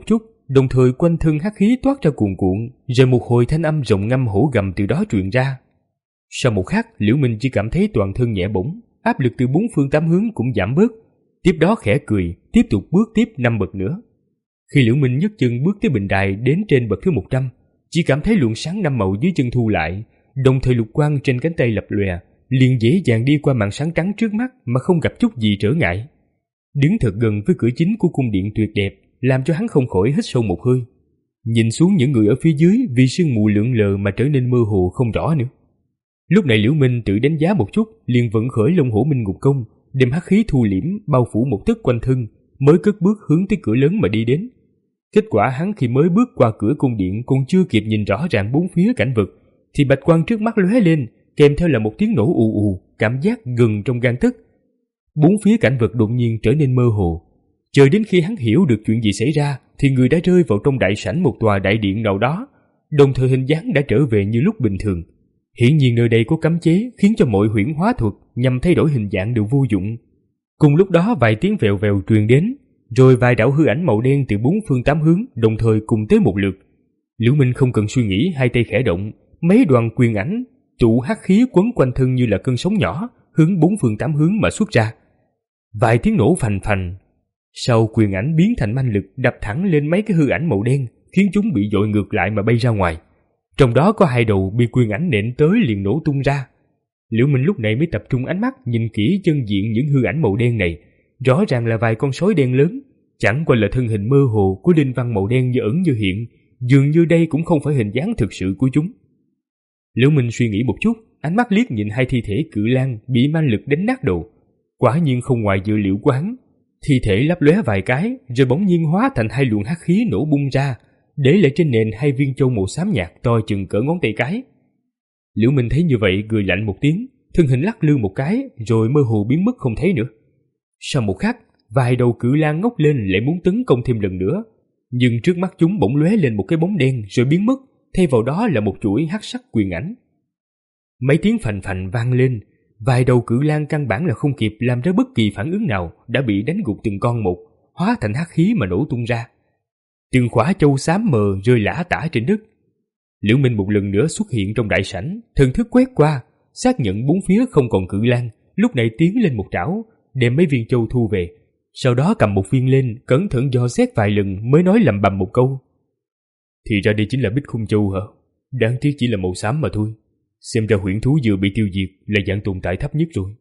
đồng thời quanh thân hắc khí toát ra cuồn cuộn, rồi một hồi thanh âm rồng ngâm hổ gầm từ đó truyền ra. Sau một khắc, Liễu Minh chỉ cảm thấy toàn thân nhẹ bỗng, áp lực từ bốn phương tám hướng cũng giảm bớt. Tiếp đó khẽ cười, tiếp tục bước tiếp năm bậc nữa. Khi Liễu Minh nhấc chân bước tới bình đài đến trên bậc thứ một trăm, chỉ cảm thấy luồng sáng năm màu dưới chân thu lại, đồng thời lục quang trên cánh tay lập lòe, liền dễ dàng đi qua màn sáng trắng trước mắt mà không gặp chút gì trở ngại. Đứng thật gần với cửa chính của cung điện tuyệt đẹp, làm cho hắn không khỏi hít sâu một hơi. Nhìn xuống những người ở phía dưới vì sương mù lượn lờ mà trở nên mơ hồ không rõ nữa. Lúc này Liễu Minh tự đánh giá một chút, liền vận khởi Long Hổ Minh Ngục Công, đem hắc khí thu liễm bao phủ một tấc quanh thân, mới cất bước hướng tới cửa lớn mà đi đến. Kết quả hắn khi mới bước qua cửa cung điện còn chưa kịp nhìn rõ ràng bốn phía cảnh vật, thì bạch quang trước mắt lóe lên, kèm theo là một tiếng nổ ù ù, cảm giác gần trong gang tấc. Bốn phía cảnh vật đột nhiên trở nên mơ hồ. Chờ đến khi hắn hiểu được chuyện gì xảy ra, thì người đã rơi vào trong đại sảnh một tòa đại điện nào đó, đồng thời hình dáng đã trở về như lúc bình thường. Hiển nhiên nơi đây có cấm chế khiến cho mọi huyễn hóa thuật nhằm thay đổi hình dạng đều vô dụng. Cùng lúc đó vài tiếng vèo vèo truyền đến, rồi vài đạo hư ảnh màu đen từ bốn phương tám hướng đồng thời cùng tới một lượt. Liễu Minh không cần suy nghĩ, hai tay khẽ động, mấy đoàn quyền ảnh tụ hắc khí quấn quanh thân như là cơn sóng nhỏ, hướng bốn phương tám hướng mà xuất ra. Vài tiếng nổ phành phành. Sau quyền ảnh biến thành manh lực đập thẳng lên mấy cái hư ảnh màu đen, khiến chúng bị dội ngược lại mà bay ra ngoài. Trong đó có hai đầu bị quyền ảnh nện tới liền nổ tung ra. Liễu Minh lúc này mới tập trung ánh mắt nhìn kỹ chân diện những hư ảnh màu đen này. Rõ ràng là vài con sói đen lớn, chẳng qua là thân hình mơ hồ của linh văn màu đen như ẩn như hiện, dường như đây cũng không phải hình dáng thực sự của chúng. Liễu Minh suy nghĩ một chút, ánh mắt liếc nhìn hai thi thể cự lang bị ma lực đánh nát đầu. Quả nhiên không ngoài dự liệu của hắn, thi thể lấp lóe vài cái rồi bỗng nhiên hóa thành hai luồng hắc khí nổ bung ra, để lại trên nền hai viên châu màu xám nhạt to chừng cỡ ngón tay cái. Liễu Minh thấy như vậy cười lạnh một tiếng, thân hình lắc lư một cái rồi mơ hồ biến mất không thấy nữa. Sau một khắc, vài đầu cự lang ngóc lên lại muốn tấn công thêm lần nữa, nhưng trước mắt chúng bỗng lóe lên một cái bóng đen rồi biến mất, thay vào đó là một chuỗi hắc sắc quyền ảnh. Mấy tiếng phành phành vang lên, vài đầu cự lang căn bản là không kịp làm ra bất kỳ phản ứng nào đã bị đánh gục từng con một, hóa thành hắc khí mà nổ tung ra. Từng khỏa châu xám mờ rơi lả tả trên đất. Liễu Minh một lần nữa xuất hiện trong đại sảnh, thần thức quét qua, xác nhận bốn phía không còn cự lang, lúc này tiến lên một trảo, đem mấy viên châu thu về, sau đó cầm một viên lên, cẩn thận dò xét vài lần mới nói lẩm bẩm một câu. Thì ra đây chính là Bích Khung Châu hả? Đáng tiếc chỉ là màu xám mà thôi. Xem ra huyễn thú vừa bị tiêu diệt là dạng tồn tại thấp nhất rồi.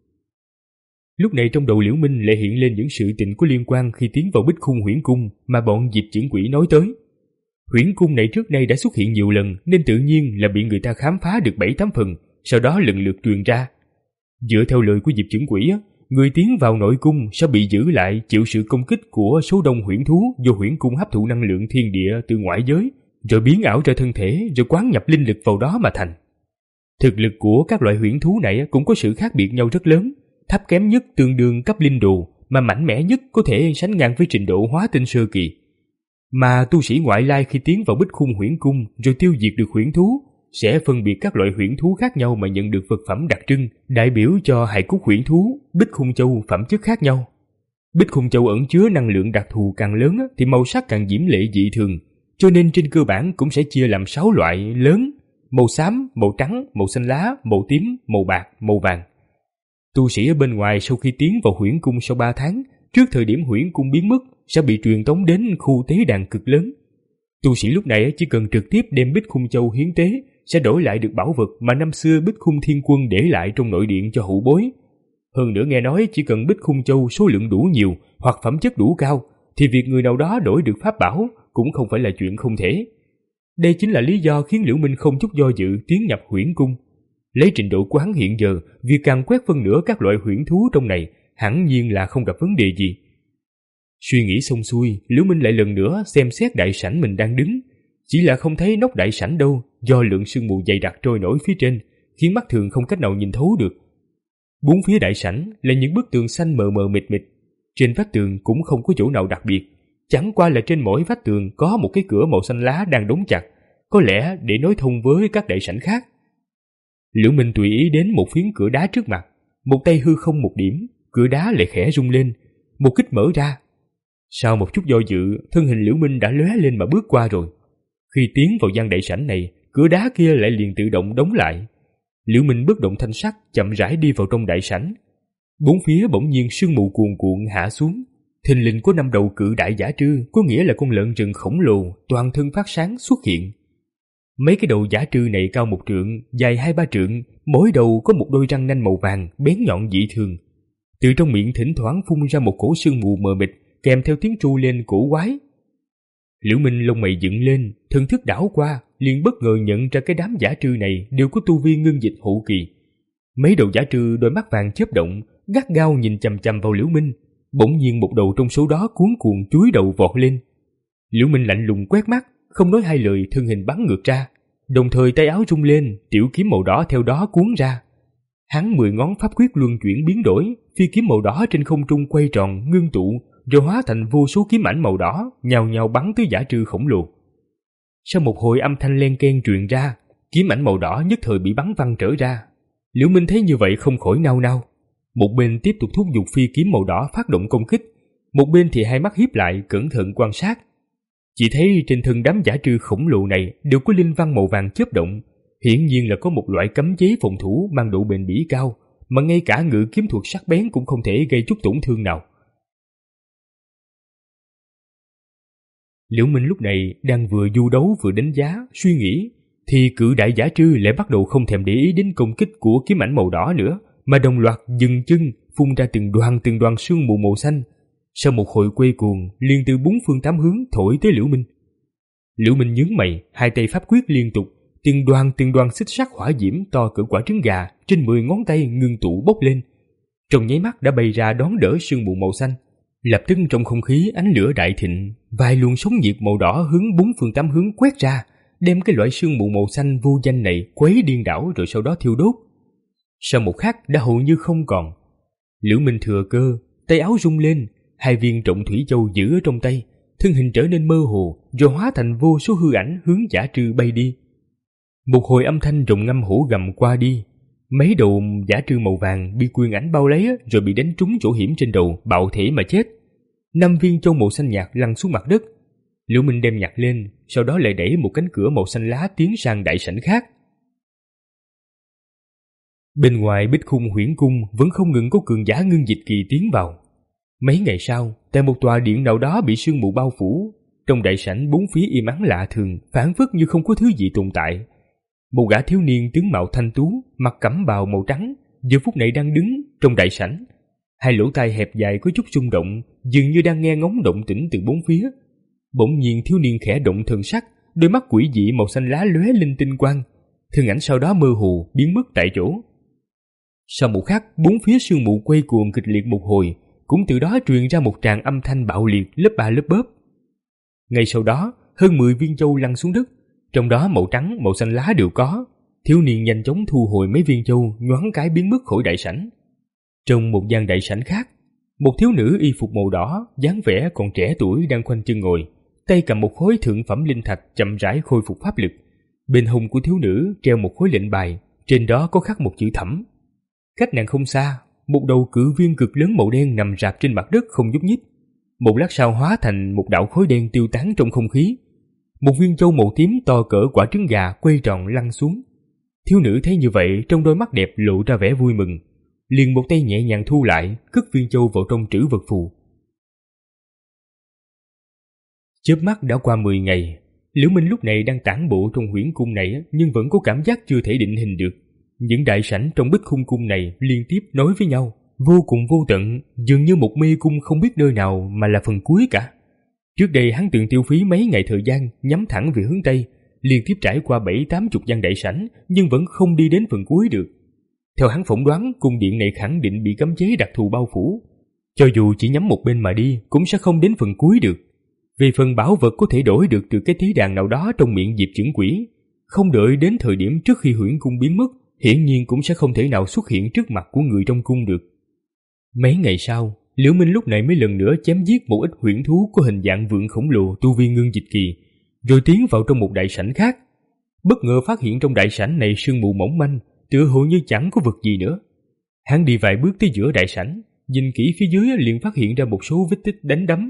Lúc này trong đầu Liễu Minh lại hiện lên những sự tình có liên quan khi tiến vào Bích Khung Huyễn Cung mà bọn Diệp Chưởng Quỷ nói tới. Huyễn Cung này trước đây đã xuất hiện nhiều lần nên tự nhiên là bị người ta khám phá được bảy tám phần, sau đó lần lượt truyền ra. Dựa theo lời của Diệp Chưởng Quỷ, người tiến vào nội cung sẽ bị giữ lại chịu sự công kích của số đông huyễn thú do huyễn cung hấp thụ năng lượng thiên địa từ ngoại giới, rồi biến ảo ra thân thể rồi quán nhập linh lực vào đó mà thành. Thực lực của các loại huyễn thú này cũng có sự khác biệt nhau rất lớn, thấp kém nhất tương đương cấp linh đồ, mà mạnh mẽ nhất có thể sánh ngang với trình độ hóa tinh sơ kỳ. Mà tu sĩ ngoại lai khi tiến vào Bích Khung Huyễn Cung rồi tiêu diệt được huyễn thú, sẽ phân biệt các loại huyễn thú khác nhau mà nhận được vật phẩm đặc trưng, đại biểu cho hài cốt huyễn thú, Bích Khung Châu phẩm chất khác nhau. Bích Khung Châu ẩn chứa năng lượng đặc thù càng lớn thì màu sắc càng diễm lệ dị thường, cho nên trên cơ bản cũng sẽ chia làm sáu loại lớn: màu xám, màu trắng, màu xanh lá, màu tím, màu bạc, màu vàng. Tu sĩ ở bên ngoài sau khi tiến vào huyễn cung sau ba tháng, trước thời điểm huyễn cung biến mất, sẽ bị truyền tống đến khu tế đàn cực lớn. Tu sĩ lúc này chỉ cần trực tiếp đem Bích Khung Châu hiến tế, sẽ đổi lại được bảo vật mà năm xưa Bích Khung Thiên Quân để lại trong nội điện cho hữu bối. Hơn nữa nghe nói chỉ cần Bích Khung Châu số lượng đủ nhiều hoặc phẩm chất đủ cao, thì việc người nào đó đổi được pháp bảo cũng không phải là chuyện không thể. Đây chính là lý do khiến Liễu Minh không chút do dự tiến nhập huyễn cung. Lấy trình độ của hắn hiện giờ, việc càng quét phân nửa các loại huyễn thú trong này hẳn nhiên là không gặp vấn đề gì. Suy nghĩ xong xuôi, Liễu Minh lại lần nữa xem xét đại sảnh mình đang đứng. Chỉ là không thấy nóc đại sảnh đâu, do lượng sương mù dày đặc trôi nổi phía trên, khiến mắt thường không cách nào nhìn thấu được. Bốn phía đại sảnh là những bức tường xanh mờ mờ mịt mịt. Trên vách tường cũng không có chỗ nào đặc biệt, chẳng qua là trên mỗi vách tường có một cái cửa màu xanh lá đang đóng chặt, có lẽ để nối thông với các đại sảnh khác. Liễu Minh tùy ý đến một phiến cửa đá trước mặt, một tay hư không một điểm, cửa đá lại khẽ rung lên, một kích mở ra. Sau một chút do dự, thân hình Liễu Minh đã lóe lên mà bước qua rồi. Khi tiến vào gian đại sảnh này, cửa đá kia lại liền tự động đóng lại. Liễu Minh bất động thanh sắc, chậm rãi đi vào trong đại sảnh. Bốn phía bỗng nhiên sương mù cuồn cuộn hạ xuống. Thình lình có năm đầu cự đại dã trư, có nghĩa là con lợn rừng khổng lồ, toàn thân phát sáng xuất hiện. Mấy cái đầu dã trư này cao một trượng, dài hai ba trượng, mỗi đầu có một đôi răng nanh màu vàng, bén nhọn dị thường. Từ trong miệng thỉnh thoảng phun ra một cổ sương mù mờ mịt, kèm theo tiếng tru lên cổ quái. Liễu Minh lông mày dựng lên, thần thức đảo qua, liền bất ngờ nhận ra cái đám dã trư này đều có tu vi ngưng dịch hậu kỳ. Mấy đầu dã trư đôi mắt vàng chớp động, gắt gao nhìn chằm chằm vào Liễu Minh. Bỗng nhiên một đầu trong số đó cuống cuồng chúi đầu vọt lên. Liễu Minh lạnh lùng quét mắt, không nói hai lời, thân hình bắn ngược ra, đồng thời tay áo rung lên, tiểu kiếm màu đỏ theo đó cuốn ra. Hắn mười ngón pháp quyết luân chuyển biến đổi, phi kiếm màu đỏ trên không trung quay tròn ngưng tụ, rồi hóa thành vô số kiếm ảnh màu đỏ, nhào nhào bắn tới dã trư khổng lồ. Sau một hồi âm thanh len keng truyền ra, kiếm ảnh màu đỏ nhất thời bị bắn văng trở ra. Liễu Minh thấy như vậy không khỏi nao nao. Một bên tiếp tục thúc giục phi kiếm màu đỏ phát động công kích, một bên thì hai mắt híp lại cẩn thận quan sát. Chỉ thấy trên thân đám dã trư khổng lồ này đều có linh văn màu vàng chớp động, hiển nhiên là có một loại cấm chế phòng thủ mang độ bền bỉ cao, mà ngay cả ngự kiếm thuật sắc bén cũng không thể gây chút tổn thương nào. Liễu Minh lúc này đang vừa du đấu vừa đánh giá, suy nghĩ, thì cự đại dã trư lại bắt đầu không thèm để ý đến công kích của kiếm ảnh màu đỏ nữa, mà đồng loạt dừng chân, phun ra từng đoàn từng đoàn sương mù màu xanh. Sau một hồi quay cuồng, liền từ bốn phương tám hướng thổi tới Liễu Minh. Liễu Minh nhướng mày, hai tay pháp quyết liên tục, từng đoàn từng đoàn xích sắt hỏa diễm to cỡ quả trứng gà trên mười ngón tay ngưng tụ bốc lên. Trong nháy mắt đã bay ra đón đỡ sương mù màu xanh. Lập tức trong không khí ánh lửa đại thịnh, vài luồng sóng nhiệt màu đỏ hướng bốn phương tám hướng quét ra, đem cái loại sương mù màu xanh vô danh này quấy điên đảo rồi sau đó thiêu đốt. Sau một khắc đã hầu như không còn. Liễu Minh thừa cơ, tay áo rung lên, hai viên trọng thủy châu giữ ở trong tay, thân hình trở nên mơ hồ, rồi hóa thành vô số hư ảnh hướng dã trư bay đi. Một hồi âm thanh rồng ngâm hổ gầm qua đi, mấy đầu dã trư màu vàng bị quyền ảnh bao lấy rồi bị đánh trúng chỗ hiểm trên đầu, bạo thể mà chết. Năm viên châu màu xanh nhạt lăn xuống mặt đất. Liễu Minh đem nhặt lên, sau đó lại đẩy một cánh cửa màu xanh lá tiến sang đại sảnh khác. Bên ngoài Bích Khung Huyễn Cung vẫn không ngừng có cường giả ngưng dịch kỳ tiến vào. Mấy ngày sau, tại một tòa điện nào đó bị sương mù bao phủ, trong đại sảnh bốn phía im ắng lạ thường, phảng phất như không có thứ gì tồn tại. Một gã thiếu niên tướng mạo thanh tú, mặc cẩm bào màu trắng, giờ phút này đang đứng trong đại sảnh. Hai lỗ tai hẹp dài có chút rung động, dường như đang nghe ngóng động tĩnh từ bốn phía. Bỗng nhiên thiếu niên khẽ động thần sắc, đôi mắt quỷ dị màu xanh lá lóe lên tinh quang, thân ảnh sau đó mơ hồ biến mất tại chỗ. Sau một khắc, bốn phía sương mù quay cuồng kịch liệt một hồi, cũng từ đó truyền ra một tràng âm thanh bạo liệt lớp ba lớp bớp. Ngay sau đó, hơn mười viên châu lăn xuống đất, trong đó màu trắng, màu xanh lá đều có. Thiếu niên nhanh chóng thu hồi mấy viên châu, nhoáng cái biến mất khỏi đại sảnh. Trong một gian đại sảnh khác, một thiếu nữ y phục màu đỏ, dáng vẻ còn trẻ tuổi đang khoanh chân ngồi, tay cầm một khối thượng phẩm linh thạch chậm rãi khôi phục pháp lực. Bên hông của thiếu nữ treo một khối lệnh bài, trên đó có khắc một chữ Thẩm. Cách nàng không xa, một đầu cự viên cực lớn màu đen nằm rạp trên mặt đất không nhúc nhích. Một lát sau hóa thành một đạo khối đen tiêu tán trong không khí. Một viên châu màu tím to cỡ quả trứng gà quay tròn lăn xuống. Thiếu nữ thấy như vậy, trong đôi mắt đẹp lộ ra vẻ vui mừng, liền một tay nhẹ nhàng thu lại, cất viên châu vào trong trữ vật phù. Chớp mắt đã qua mười ngày, Liễu Minh lúc này đang tản bộ trong huyễn cung này, nhưng vẫn có cảm giác chưa thể định hình được. Những đại sảnh trong Bích Khung cung này liên tiếp nối với nhau, vô cùng vô tận, dường như một mê cung không biết nơi nào mà là phần cuối cả. Trước đây hắn từng tiêu phí mấy ngày thời gian nhắm thẳng về hướng Tây, liên tiếp trải qua bảy tám chục gian đại sảnh, nhưng vẫn không đi đến phần cuối được. Theo hắn phỏng đoán, cung điện này khẳng định bị cấm chế đặc thù bao phủ. Cho dù chỉ nhắm một bên mà đi, cũng sẽ không đến phần cuối được. Vì phần bảo vật có thể đổi được từ cái tế đàn nào đó trong miệng Diệp Chưởng Quỷ, không đợi đến thời điểm trước khi huyễn cung biến mất, hiển nhiên cũng sẽ không thể nào xuất hiện trước mặt của người trong cung được. Mấy ngày sau, Liễu Minh lúc này mới lần nữa chém giết một ít huyễn thú có hình dạng vượn khổng lồ tu vi ngưng dịch kỳ, rồi tiến vào trong một đại sảnh khác. Bất ngờ phát hiện trong đại sảnh này sương mù mỏng manh, tựa hồ như chẳng có vật gì nữa. Hắn đi vài bước tới giữa đại sảnh, nhìn kỹ phía dưới liền phát hiện ra một số vết tích đánh đấm.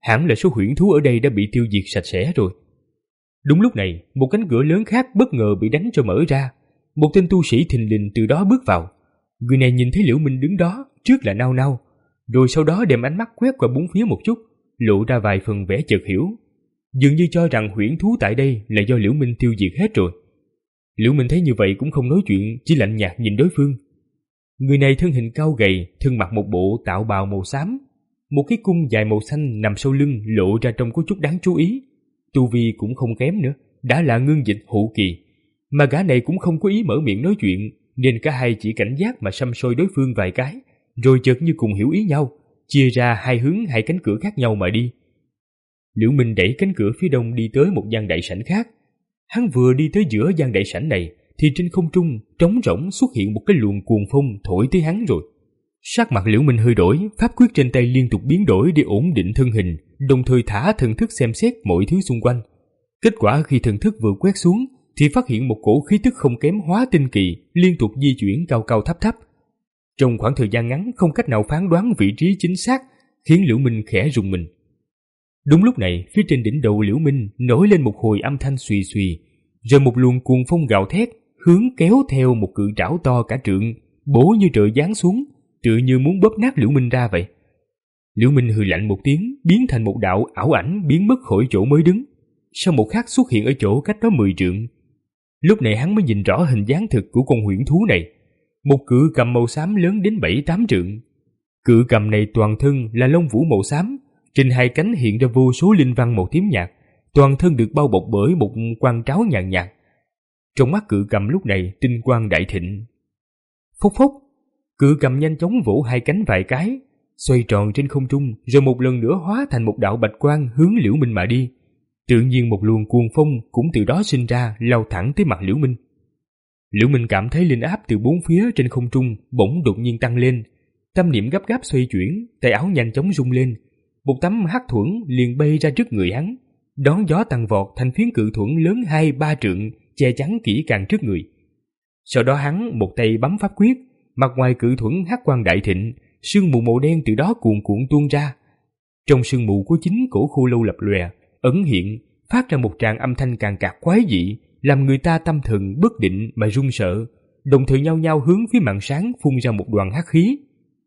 Hẳn là số huyễn thú ở đây đã bị tiêu diệt sạch sẽ rồi. Đúng lúc này, một cánh cửa lớn khác bất ngờ bị đánh cho mở ra. Một tên tu sĩ thình lình từ đó bước vào. Người này nhìn thấy Liễu Minh đứng đó, trước là nao nao, rồi sau đó đem ánh mắt quét qua bốn phía một chút, lộ ra vài phần vẻ chợt hiểu. Dường như cho rằng huyễn thú tại đây là do Liễu Minh tiêu diệt hết rồi. Liễu Minh thấy như vậy cũng không nói chuyện, chỉ lạnh nhạt nhìn đối phương. Người này thân hình cao gầy, thân mặc một bộ tạo bào màu xám, một cái cung dài màu xanh nằm sau lưng lộ ra trông có chút đáng chú ý. Tu vi cũng không kém nữa, đã là ngưng dịch hậu kỳ, mà gã này cũng không có ý mở miệng nói chuyện, nên cả hai chỉ cảnh giác mà săm soi đối phương vài cái, rồi chợt như cùng hiểu ý nhau, chia ra hai hướng hai cánh cửa khác nhau mà đi. Liễu Minh đẩy cánh cửa phía đông đi tới một gian đại sảnh khác. Hắn vừa đi tới giữa gian đại sảnh này thì trên không trung trống rỗng xuất hiện một cái luồng cuồng phong thổi tới hắn rồi. Sắc mặt Liễu Minh hơi đổi, pháp quyết trên tay liên tục biến đổi để ổn định thân hình, đồng thời thả thần thức xem xét mọi thứ xung quanh. Kết quả khi thần thức vừa quét xuống thì phát hiện một cổ khí tức không kém hóa tinh kỳ liên tục di chuyển cao cao thấp thấp. Trong khoảng thời gian ngắn không cách nào phán đoán vị trí chính xác, khiến Liễu Minh khẽ rùng mình. Đúng lúc này, phía trên đỉnh đầu Liễu Minh nổi lên một hồi âm thanh xùy xùy, rồi một luồng cuồng phong gào thét hướng kéo theo một cự trảo to cả trượng, bổ như trời giáng xuống, tựa như muốn bóp nát Liễu Minh ra vậy. Liễu Minh hừ lạnh một tiếng, biến thành một đạo ảo ảnh biến mất khỏi chỗ mới đứng, sau một khắc xuất hiện ở chỗ cách đó mười trượng. Lúc này hắn mới nhìn rõ hình dáng thực của con huyễn thú này, một cự cầm màu xám lớn đến bảy tám trượng. Cự cầm này toàn thân là lông vũ màu xám, trên hai cánh hiện ra vô số linh văn màu tím nhạt, toàn thân được bao bọc bởi một quang tráo nhàn nhạt. Trong mắt cự cầm lúc này tinh quang đại thịnh. Phốc phốc, cự cầm nhanh chóng vỗ hai cánh vài cái, xoay tròn trên không trung, rồi một lần nữa hóa thành một đạo bạch quang hướng Liễu Minh mà đi. Tự nhiên một luồng cuồng phong cũng từ đó sinh ra, lao thẳng tới mặt Liễu Minh. Liễu Minh cảm thấy linh áp từ bốn phía trên không trung bỗng đột nhiên tăng lên, tâm niệm gấp gáp xoay chuyển, tay áo nhanh chóng rung lên, một tấm hắc thuẫn liền bay ra trước người hắn, đón gió tăng vọt thành phiến cự thuẫn lớn hai ba trượng, che chắn kỹ càng trước người. Sau đó hắn một tay bấm pháp quyết, mặt ngoài cự thuẫn hắc quang đại thịnh, sương mù màu đen từ đó cuồn cuộn tuôn ra. Trong sương mù có chín cổ khô lâu lập lòe, ẩn hiện, phát ra một tràng âm thanh càng cạc quái dị, làm người ta tâm thần bất định mà run sợ, đồng thời nhao nhao hướng phía màn sáng phun ra một đoàn hắc khí.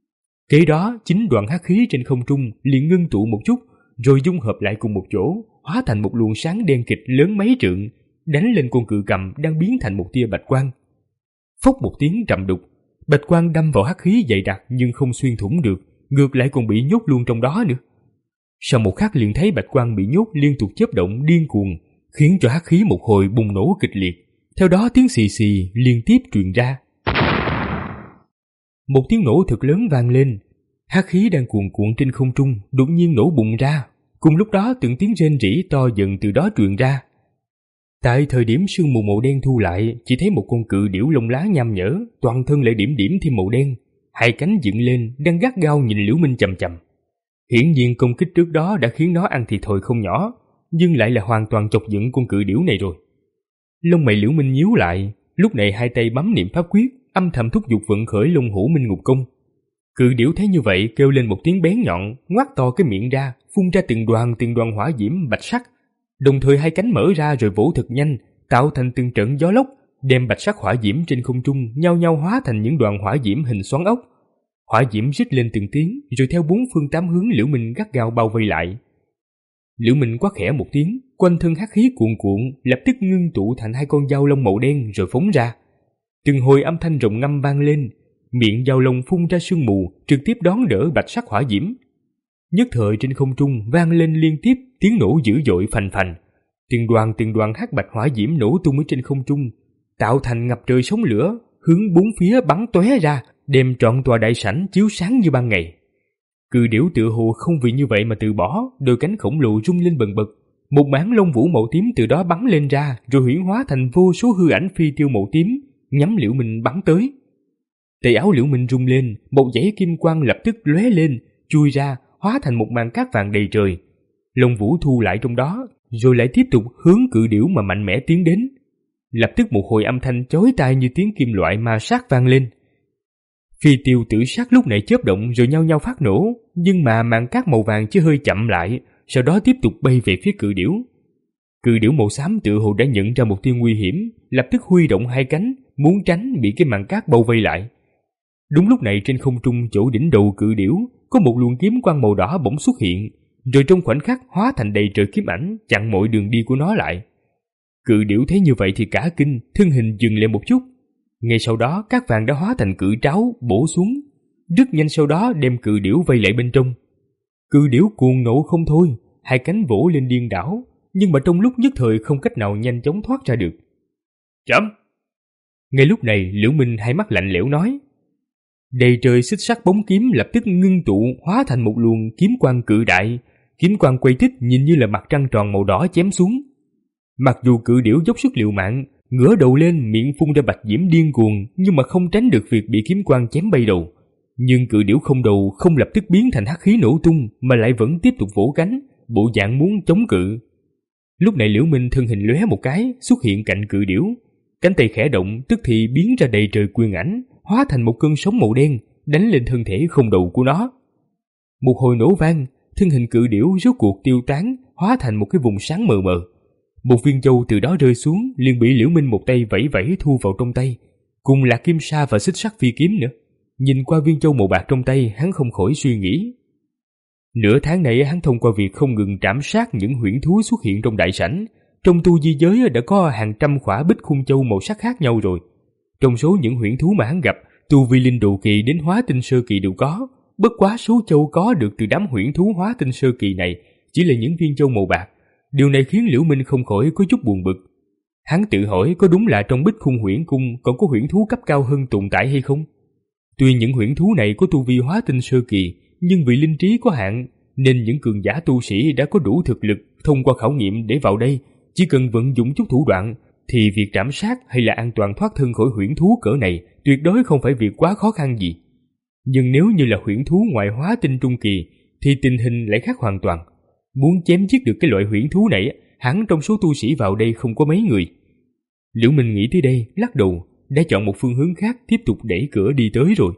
Kế đó, chính đoàn hắc khí trên không trung liền ngưng tụ một chút, rồi dung hợp lại cùng một chỗ, hóa thành một luồng sáng đen kịt lớn mấy trượng, đánh lên con cự cầm đang biến thành một tia bạch quang. Phốc một tiếng trầm đục, bạch quang đâm vào hắc khí dày đặc nhưng không xuyên thủng được, ngược lại còn bị nhốt luôn trong đó nữa. Sau một khắc liền thấy bạch quang bị nhốt liên tục chớp động điên cuồng, khiến cho hắc khí một hồi bùng nổ kịch liệt. Theo đó tiếng xì xì liên tiếp truyền ra. Một tiếng nổ thật lớn vang lên, hắc khí đang cuồn cuộn trên không trung đột nhiên nổ bùng ra. Cùng lúc đó từng tiếng rên rỉ to dần từ đó truyền ra. Tại thời điểm sương mù màu đen thu lại, chỉ thấy một con cự điểu lông lá nham nhở, toàn thân lại điểm điểm thêm màu đen, hai cánh dựng lên, đang gắt gao nhìn Liễu Minh chằm chằm. Hiển nhiên công kích trước đó đã khiến nó ăn thiệt thòi không nhỏ, nhưng lại là hoàn toàn chọc giận con cự điểu này rồi. Lông mày Liễu Minh nhíu lại, lúc này hai tay bấm niệm pháp quyết, âm thầm thúc giục vận khởi Long Hổ Minh Ngục Công. Cự điểu thấy như vậy kêu lên một tiếng bén nhọn, ngoác to cái miệng ra, phun ra từng đoàn từng đoàn hỏa diễm bạch sắc. Đồng thời hai cánh mở ra rồi vỗ thật nhanh, tạo thành từng trận gió lốc, đem bạch sắc hỏa diễm trên không trung nhau nhau hóa thành những đoàn hỏa diễm hình xoắn ốc. Hỏa diễm rít lên từng tiếng, rồi theo bốn phương tám hướng Liễu Minh gắt gao bao vây lại. Liễu Minh quát khẽ một tiếng, quanh thân hắc khí cuồn cuộn, lập tức ngưng tụ thành hai con dao lông màu đen rồi phóng ra. Từng hồi âm thanh rồng ngâm vang lên, miệng dao lông phun ra sương mù, trực tiếp đón đỡ bạch sắc hỏa diễm. Nhất thời trên không trung vang lên liên tiếp tiếng nổ dữ dội phành phành, từng đoàn từng đoàn hắc bạch hỏa diễm nổ tung ở trên không trung, tạo thành ngập trời sóng lửa, hướng bốn phía bắn tóe ra, đem trọn tòa đại sảnh chiếu sáng như ban ngày. Cự điểu tựa hồ không vì như vậy mà từ bỏ, đôi cánh khổng lồ rung lên bần bật, một mảng lông vũ màu tím từ đó bắn lên ra, rồi huyễn hóa thành vô số hư ảnh phi tiêu màu tím, nhắm Liễu Minh bắn tới. Tay áo Liễu Minh rung lên, một dãy kim quang lập tức lóe lên, chui ra, hóa thành một màn cát vàng đầy trời. Lông vũ thu lại trong đó, rồi lại tiếp tục hướng cự điểu mà mạnh mẽ tiến đến. Lập tức một hồi âm thanh chói tai như tiếng kim loại ma sát vang lên. Phi tiêu tử sắc lúc này chớp động rồi nhau nhau phát nổ, nhưng mà màn cát màu vàng chỉ hơi chậm lại, sau đó tiếp tục bay về phía cự điểu. Cự điểu màu xám tựa hồ đã nhận ra mục tiêu nguy hiểm, lập tức huy động hai cánh, muốn tránh bị cái màn cát bao vây lại. Đúng lúc này trên không trung chỗ đỉnh đầu cự điểu có một luồng kiếm quang màu đỏ bỗng xuất hiện, rồi trong khoảnh khắc hóa thành đầy trời kiếm ảnh chặn mọi đường đi của nó lại. Cự điểu thấy như vậy thì cả kinh, thân hình dừng lại một chút. Ngay sau đó cát vàng đã hóa thành cự tráo bổ xuống, rất nhanh sau đó đem cự điểu vây lại bên trong. Cự điểu cuồng nộ không thôi, hai cánh vỗ lên điên đảo, nhưng mà trong lúc nhất thời không cách nào nhanh chóng thoát ra được. Chấm! Ngay lúc này Liễu Minh hai mắt lạnh lẽo nói. Đầy trời xích sắt bóng kiếm lập tức ngưng tụ hóa thành một luồng kiếm quang cự đại, kiếm quang quay tích nhìn như là mặt trăng tròn màu đỏ chém xuống. Mặc dù cự điểu dốc sức liều mạng, ngửa đầu lên miệng phun ra bạch diễm điên cuồng, nhưng mà không tránh được việc bị kiếm quang chém bay đầu. Nhưng cự điểu không đầu không lập tức biến thành hắc khí nổ tung, mà lại vẫn tiếp tục vỗ cánh, bộ dạng muốn chống cự. Lúc này Liễu Minh thân hình lóe một cái xuất hiện cạnh cự điểu, cánh tay khẽ động tức thì biến ra đầy trời quyền ảnh, hóa thành một cơn sóng màu đen đánh lên thân thể không đầu của nó. Một hồi nổ vang, thân hình cự điểu rốt cuộc tiêu tán, hóa thành một cái vùng sáng mờ mờ. Một viên châu từ đó rơi xuống, liền bị Liễu Minh một tay vẫy vẫy thu vào trong tay, cùng là kim sa và xích sắt phi kiếm nữa. Nhìn qua viên châu màu bạc trong tay, hắn không khỏi suy nghĩ. Nửa tháng này hắn thông qua việc không ngừng trảm sát những huyễn thú xuất hiện trong đại sảnh, trong tu di giới đã có hàng trăm khỏa bích khung châu màu sắc khác nhau rồi. Trong số những huyễn thú mà hắn gặp, tu vi linh độ kỳ đến hóa tinh sơ kỳ đều có, bất quá số châu có được từ đám huyễn thú hóa tinh sơ kỳ này chỉ là những viên châu màu bạc. Điều này khiến Liễu Minh không khỏi có chút buồn bực. Hắn tự hỏi có đúng là trong bích khung huyễn cung còn có huyễn thú cấp cao hơn tồn tại hay không? Tuy những huyễn thú này có tu vi hóa tinh sơ kỳ, nhưng vì linh trí có hạn, nên những cường giả tu sĩ đã có đủ thực lực thông qua khảo nghiệm để vào đây, chỉ cần vận dụng chút thủ đoạn, thì việc trảm sát hay là an toàn thoát thân khỏi huyễn thú cỡ này tuyệt đối không phải việc quá khó khăn gì. Nhưng nếu như là huyễn thú ngoại hóa tinh trung kỳ, thì tình hình lại khác hoàn toàn. Muốn chém giết được cái loại huyễn thú này, hẳn trong số tu sĩ vào đây không có mấy người. Liễu Minh nghĩ tới đây, lắc đầu, đã chọn một phương hướng khác tiếp tục đẩy cửa đi tới rồi.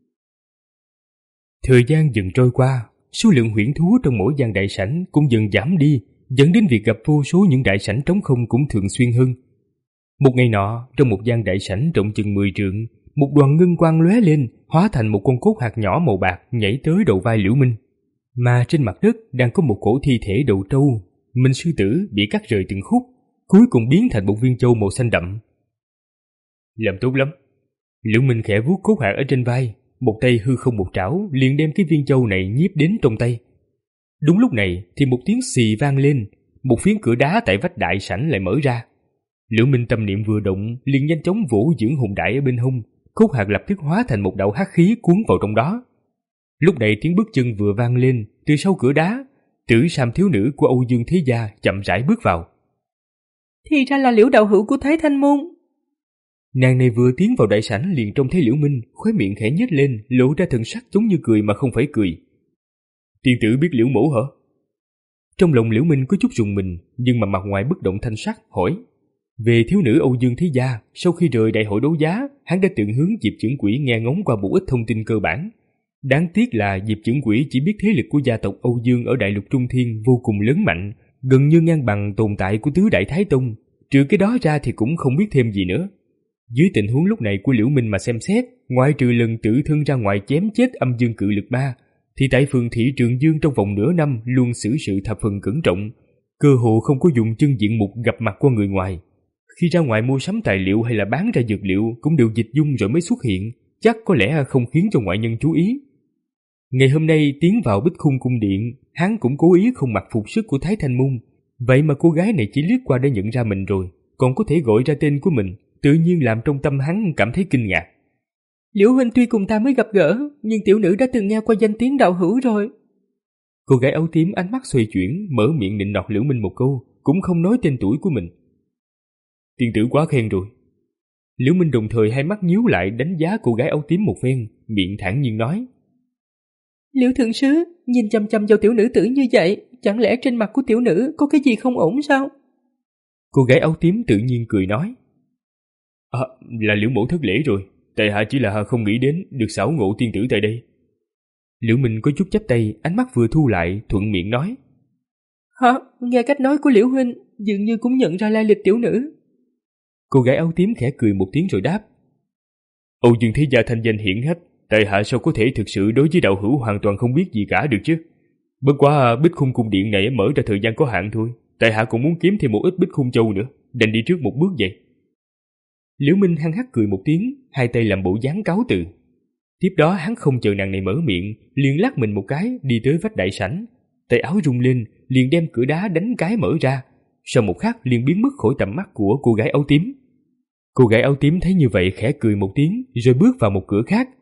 Thời gian dần trôi qua, số lượng huyễn thú trong mỗi gian đại sảnh cũng dần giảm đi, dẫn đến việc gặp vô số những đại sảnh trống không cũng thường xuyên hơn. Một ngày nọ, trong một gian đại sảnh rộng chừng mười trượng, một đoàn ngân quang lóe lên, hóa thành một con cốt hạt nhỏ màu bạc nhảy tới đầu vai Liễu Minh. Mà trên mặt đất đang có một cổ thi thể đầu trâu, Minh sư tử bị cắt rời từng khúc, cuối cùng biến thành một viên châu màu xanh đậm. Làm tốt lắm. Liễu Minh khẽ vuốt cốt hạt ở trên vai, một tay hư không một trảo liền đem cái viên châu này nhiếp đến trong tay. Đúng lúc này thì một tiếng xì vang lên, một phiến cửa đá tại vách đại sảnh lại mở ra. Liễu Minh tâm niệm vừa động, liền nhanh chóng vỗ dưỡng hồn đại ở bên hông, cốt hạt lập tức hóa thành một đạo hắc khí cuốn vào trong đó. Lúc này tiếng bước chân vừa vang lên, từ sau cửa đá, Tử Sam thiếu nữ của Âu Dương Thế Gia chậm rãi bước vào. Thì ra là Liễu đạo hữu của Thái Thanh môn. Nàng này vừa tiến vào đại sảnh liền trông thấy Liễu Minh, khóe miệng khẽ nhếch lên, lộ ra thần sắc giống như cười mà không phải cười. Tiên tử biết Liễu mẫu hả? Trong lòng Liễu Minh có chút rùng mình, nhưng mà mặt ngoài bất động thanh sắc, hỏi. Về thiếu nữ Âu Dương Thế Gia, sau khi rời đại hội đấu giá, hắn đã từng hướng Diệp Chưởng Quỷ nghe ngóng qua một ít thông tin cơ bản. Đáng tiếc là Diệp Chưởng Quỷ chỉ biết thế lực của gia tộc Âu Dương ở đại lục Trung Thiên vô cùng lớn mạnh, gần như ngang bằng tồn tại của tứ đại Thái Tông, trừ cái đó ra thì cũng không biết thêm gì nữa. Dưới tình huống lúc này của Liễu Minh mà xem xét, ngoại trừ lần tự thân ra ngoài chém chết âm dương cự lực ma, thì tại phường thị Trường Dương trong vòng nửa năm luôn xử sự thập phần cẩn trọng, cơ hồ không có dùng chân diện mục gặp mặt qua người ngoài. Khi ra ngoài mua sắm tài liệu hay là bán ra dược liệu cũng đều dịch dung rồi mới xuất hiện, chắc có lẽ không khiến cho ngoại nhân chú ý. Ngày hôm nay tiến vào Bích Khung cung điện, hắn cũng cố ý không mặc phục sức của Thái Thanh môn, vậy mà cô gái này chỉ liếc qua đã nhận ra mình rồi, còn có thể gọi ra tên của mình, tự nhiên làm trong tâm hắn cảm thấy kinh ngạc. Liễu huynh tuy cùng ta mới gặp gỡ, nhưng tiểu nữ đã từng nghe qua danh tiếng đạo hữu rồi. Cô gái áo tím ánh mắt xoay chuyển, mở miệng nịnh nọt Liễu Minh một câu, cũng không nói tên tuổi của mình. Tiên tử quá khen rồi. Liễu Minh đồng thời hai mắt nhíu lại đánh giá cô gái áo tím một phen, miệng thản nhiên nói. Liễu thượng sứ, nhìn chăm chăm vào tiểu nữ tử như vậy, chẳng lẽ trên mặt của tiểu nữ có cái gì không ổn sao? Cô gái áo tím tự nhiên cười nói. À, là Liễu mẫu thất lễ rồi, tại hạ chỉ là không nghĩ đến được xảo ngộ tiên tử tại đây. Liễu Minh có chút chắp tay, ánh mắt vừa thu lại, thuận miệng nói. Hả? Nghe cách nói của Liễu huynh, dường như cũng nhận ra lai lịch tiểu nữ. Cô gái áo tím khẽ cười một tiếng rồi đáp. Âu Dương thế gia thanh danh hiển hách, tại hạ sao có thể thực sự đối với đạo hữu hoàn toàn không biết gì cả được chứ? Bất quá Bích Khung cung điện này mở ra thời gian có hạn thôi, tại hạ cũng muốn kiếm thêm một ít Bích Khung châu nữa, đành đi trước một bước vậy. Liễu Minh hăng hắc cười một tiếng, hai tay làm bộ dáng cáo từ. Tiếp đó hắn không chờ nàng này mở miệng, liền lắc mình một cái đi tới vách đại sảnh, tay áo rung lên, liền đem cửa đá đánh cái mở ra, sau một khắc liền biến mất khỏi tầm mắt của cô gái áo tím. Cô gái áo tím thấy như vậy khẽ cười một tiếng, rồi bước vào một cửa khác.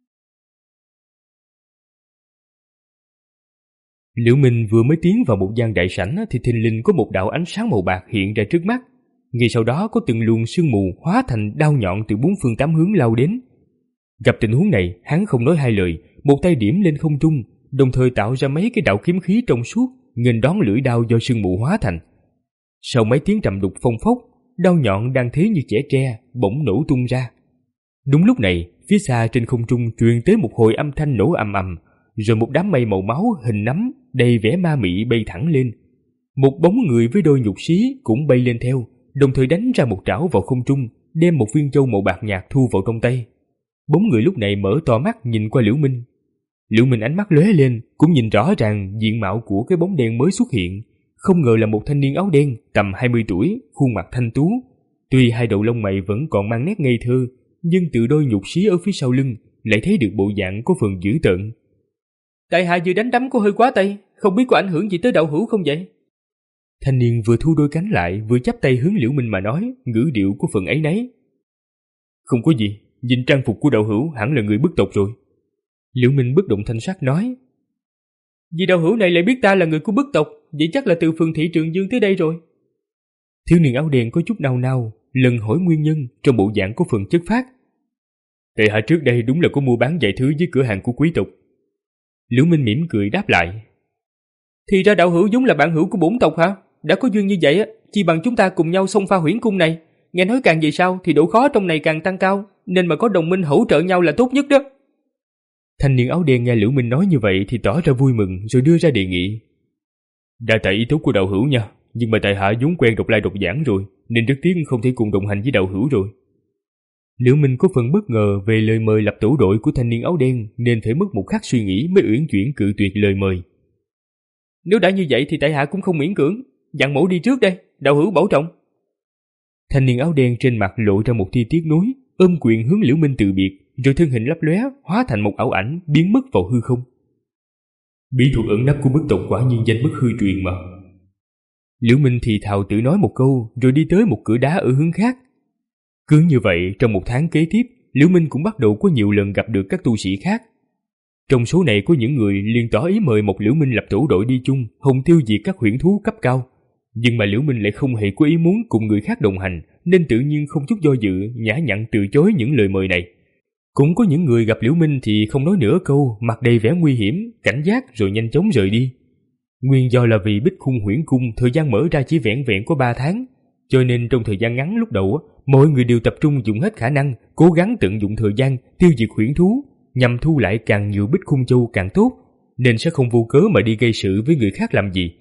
Liễu Minh vừa mới tiến vào một gian đại sảnh thì thình lình có một đạo ánh sáng màu bạc hiện ra trước mắt. Ngay sau đó có từng luồng sương mù hóa thành đao nhọn từ bốn phương tám hướng lao đến. Gặp tình huống này, hắn không nói hai lời, một tay điểm lên không trung, đồng thời tạo ra mấy cái đạo kiếm khí trong suốt, nghênh đón lưỡi đao do sương mù hóa thành. Sau mấy tiếng trầm đục phong phốc, đao nhọn đang thế như chẻ tre bỗng nổ tung ra. Đúng lúc này, phía xa trên không trung truyền tới một hồi âm thanh nổ ầm ầm, rồi một đám mây màu máu hình nắm đầy vẻ ma mị bay thẳng lên. Một bóng người với đôi nhục xí cũng bay lên theo, đồng thời đánh ra một trảo vào không trung, đem một viên châu màu bạc nhạt thu vào trong tay. Bóng người lúc này mở to mắt nhìn qua Liễu Minh. Liễu Minh ánh mắt lóe lên, cũng nhìn rõ ràng diện mạo của cái bóng đen mới xuất hiện. Không ngờ là một thanh niên áo đen tầm hai mươi tuổi, khuôn mặt thanh tú. Tuy hai đầu lông mày vẫn còn mang nét ngây thơ, nhưng từ đôi nhục xí ở phía sau lưng lại thấy được bộ dạng có phần dữ tợn. Tại hạ vừa đánh đấm có hơi quá tay, không biết có ảnh hưởng gì tới đạo hữu không vậy? Thanh niên vừa thu đôi cánh lại, vừa chắp tay hướng Liễu Minh mà nói, ngữ điệu có phần áy náy. Không có gì, nhìn trang phục của đạo hữu hẳn là người bức tộc rồi. Liễu Minh bất động thanh sắc nói. Vì đạo hữu này lại biết ta là người của bức tộc, vậy chắc là từ phường thị Trường Dương tới đây rồi. Thiếu niên áo đen có chút nao nao, lần hỏi nguyên nhân trong bộ dạng có phần chất phác. Tại hạ trước đây đúng là có mua bán vài thứ với cửa hàng của quý tộc. Liễu Minh mỉm cười đáp lại. Thì ra đạo hữu giống là bạn hữu của bổn tộc hả? Đã có duyên như vậy á, chi bằng chúng ta cùng nhau xông pha huyễn cung này. Nghe nói càng về sau thì độ khó trong này càng tăng cao, nên mà có đồng minh hỗ trợ nhau là tốt nhất đó. Thanh niên áo đen nghe Liễu Minh nói như vậy thì tỏ ra vui mừng, rồi đưa ra đề nghị. Đa tạ ý tốt của đạo hữu nha, nhưng mà tại hạ vốn quen độc lai độc giảng rồi, nên rất tiếc không thể cùng đồng hành với đạo hữu rồi. Liễu Minh có phần bất ngờ về lời mời lập tổ đội của thanh niên áo đen, nên phải mất một khắc suy nghĩ mới uyển chuyển cự tuyệt lời mời. Nếu đã như vậy thì tại hạ cũng không miễn cưỡng, dặn mẫu đi trước đây, đạo hữu bảo trọng. Thanh niên áo đen trên mặt lộ ra một tia tiếc nuối, ôm quyền hướng Liễu Minh từ biệt, rồi thân hình lấp lóe hóa thành một ảo ảnh biến mất vào hư không. Bí thuật ẩn nấp của bức tộc quả nhiên danh bất hư truyền mà. Liễu Minh thì thào tự nói một câu, rồi đi tới một cửa đá ở hướng khác. Cứ như vậy, trong một tháng kế tiếp, Liễu Minh cũng bắt đầu có nhiều lần gặp được các tu sĩ khác. Trong số này có những người liền tỏ ý mời một Liễu Minh lập tổ đội đi chung, hồng tiêu diệt các huyễn thú cấp cao. Nhưng mà Liễu Minh lại không hề có ý muốn cùng người khác đồng hành, nên tự nhiên không chút do dự, nhã nhặn từ chối những lời mời này. Cũng có những người gặp Liễu Minh thì không nói nửa câu, mặt đầy vẻ nguy hiểm, cảnh giác rồi nhanh chóng rời đi. Nguyên do là vì Bích Khung huyễn cung thời gian mở ra chỉ vẹn vẹn có ba tháng, cho nên trong thời gian ngắn lúc đầu, mọi người đều tập trung dùng hết khả năng, cố gắng tận dụng thời gian tiêu diệt huyễn thú, nhằm thu lại càng nhiều Bích Khung châu càng tốt, nên sẽ không vô cớ mà đi gây sự với người khác làm gì.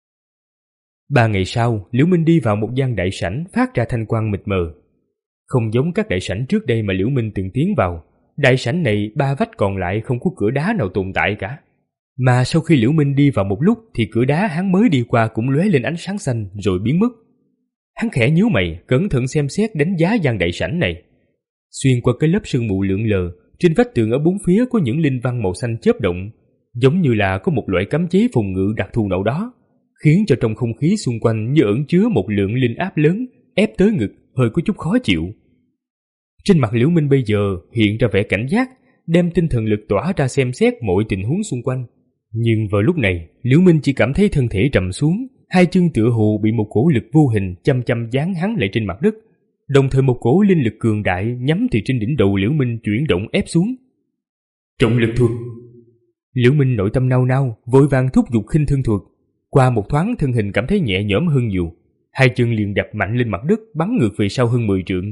Ba ngày sau, Liễu Minh đi vào một gian đại sảnh phát ra thanh quang mịt mờ. Không giống các đại sảnh trước đây mà Liễu Minh từng tiến vào, đại sảnh này ba vách còn lại không có cửa đá nào tồn tại cả. Mà sau khi Liễu Minh đi vào một lúc thì cửa đá hắn mới đi qua cũng lóe lên ánh sáng xanh rồi biến mất. Hắn khẽ nhíu mày, cẩn thận xem xét đánh giá gian đại sảnh này. Xuyên qua cái lớp sương mù lượn lờ, trên vách tường ở bốn phía có những linh văn màu xanh chớp động, giống như là có một loại cấm chế phòng ngự đặc thù nào đó, khiến cho trong không khí xung quanh như ẩn chứa một lượng linh áp lớn ép tới ngực, hơi có chút khó chịu. Trên mặt Liễu Minh bây giờ hiện ra vẻ cảnh giác, đem tinh thần lực tỏa ra xem xét mọi tình huống xung quanh. Nhưng vào lúc này, Liễu Minh chỉ cảm thấy thân thể trầm xuống, hai chân tựa hồ bị một cổ lực vô hình chăm chăm dán hắn lại trên mặt đất, đồng thời một cổ linh lực cường đại nhắm từ trên đỉnh đầu Liễu Minh chuyển động ép xuống. Trọng lực thuật. Liễu Minh nội tâm nao nao, vội vàng thúc giục khinh thân thuật. Qua một thoáng thân hình cảm thấy nhẹ nhõm hơn nhiều, hai chân liền đập mạnh lên mặt đất, bắn ngược về sau hơn mười trượng.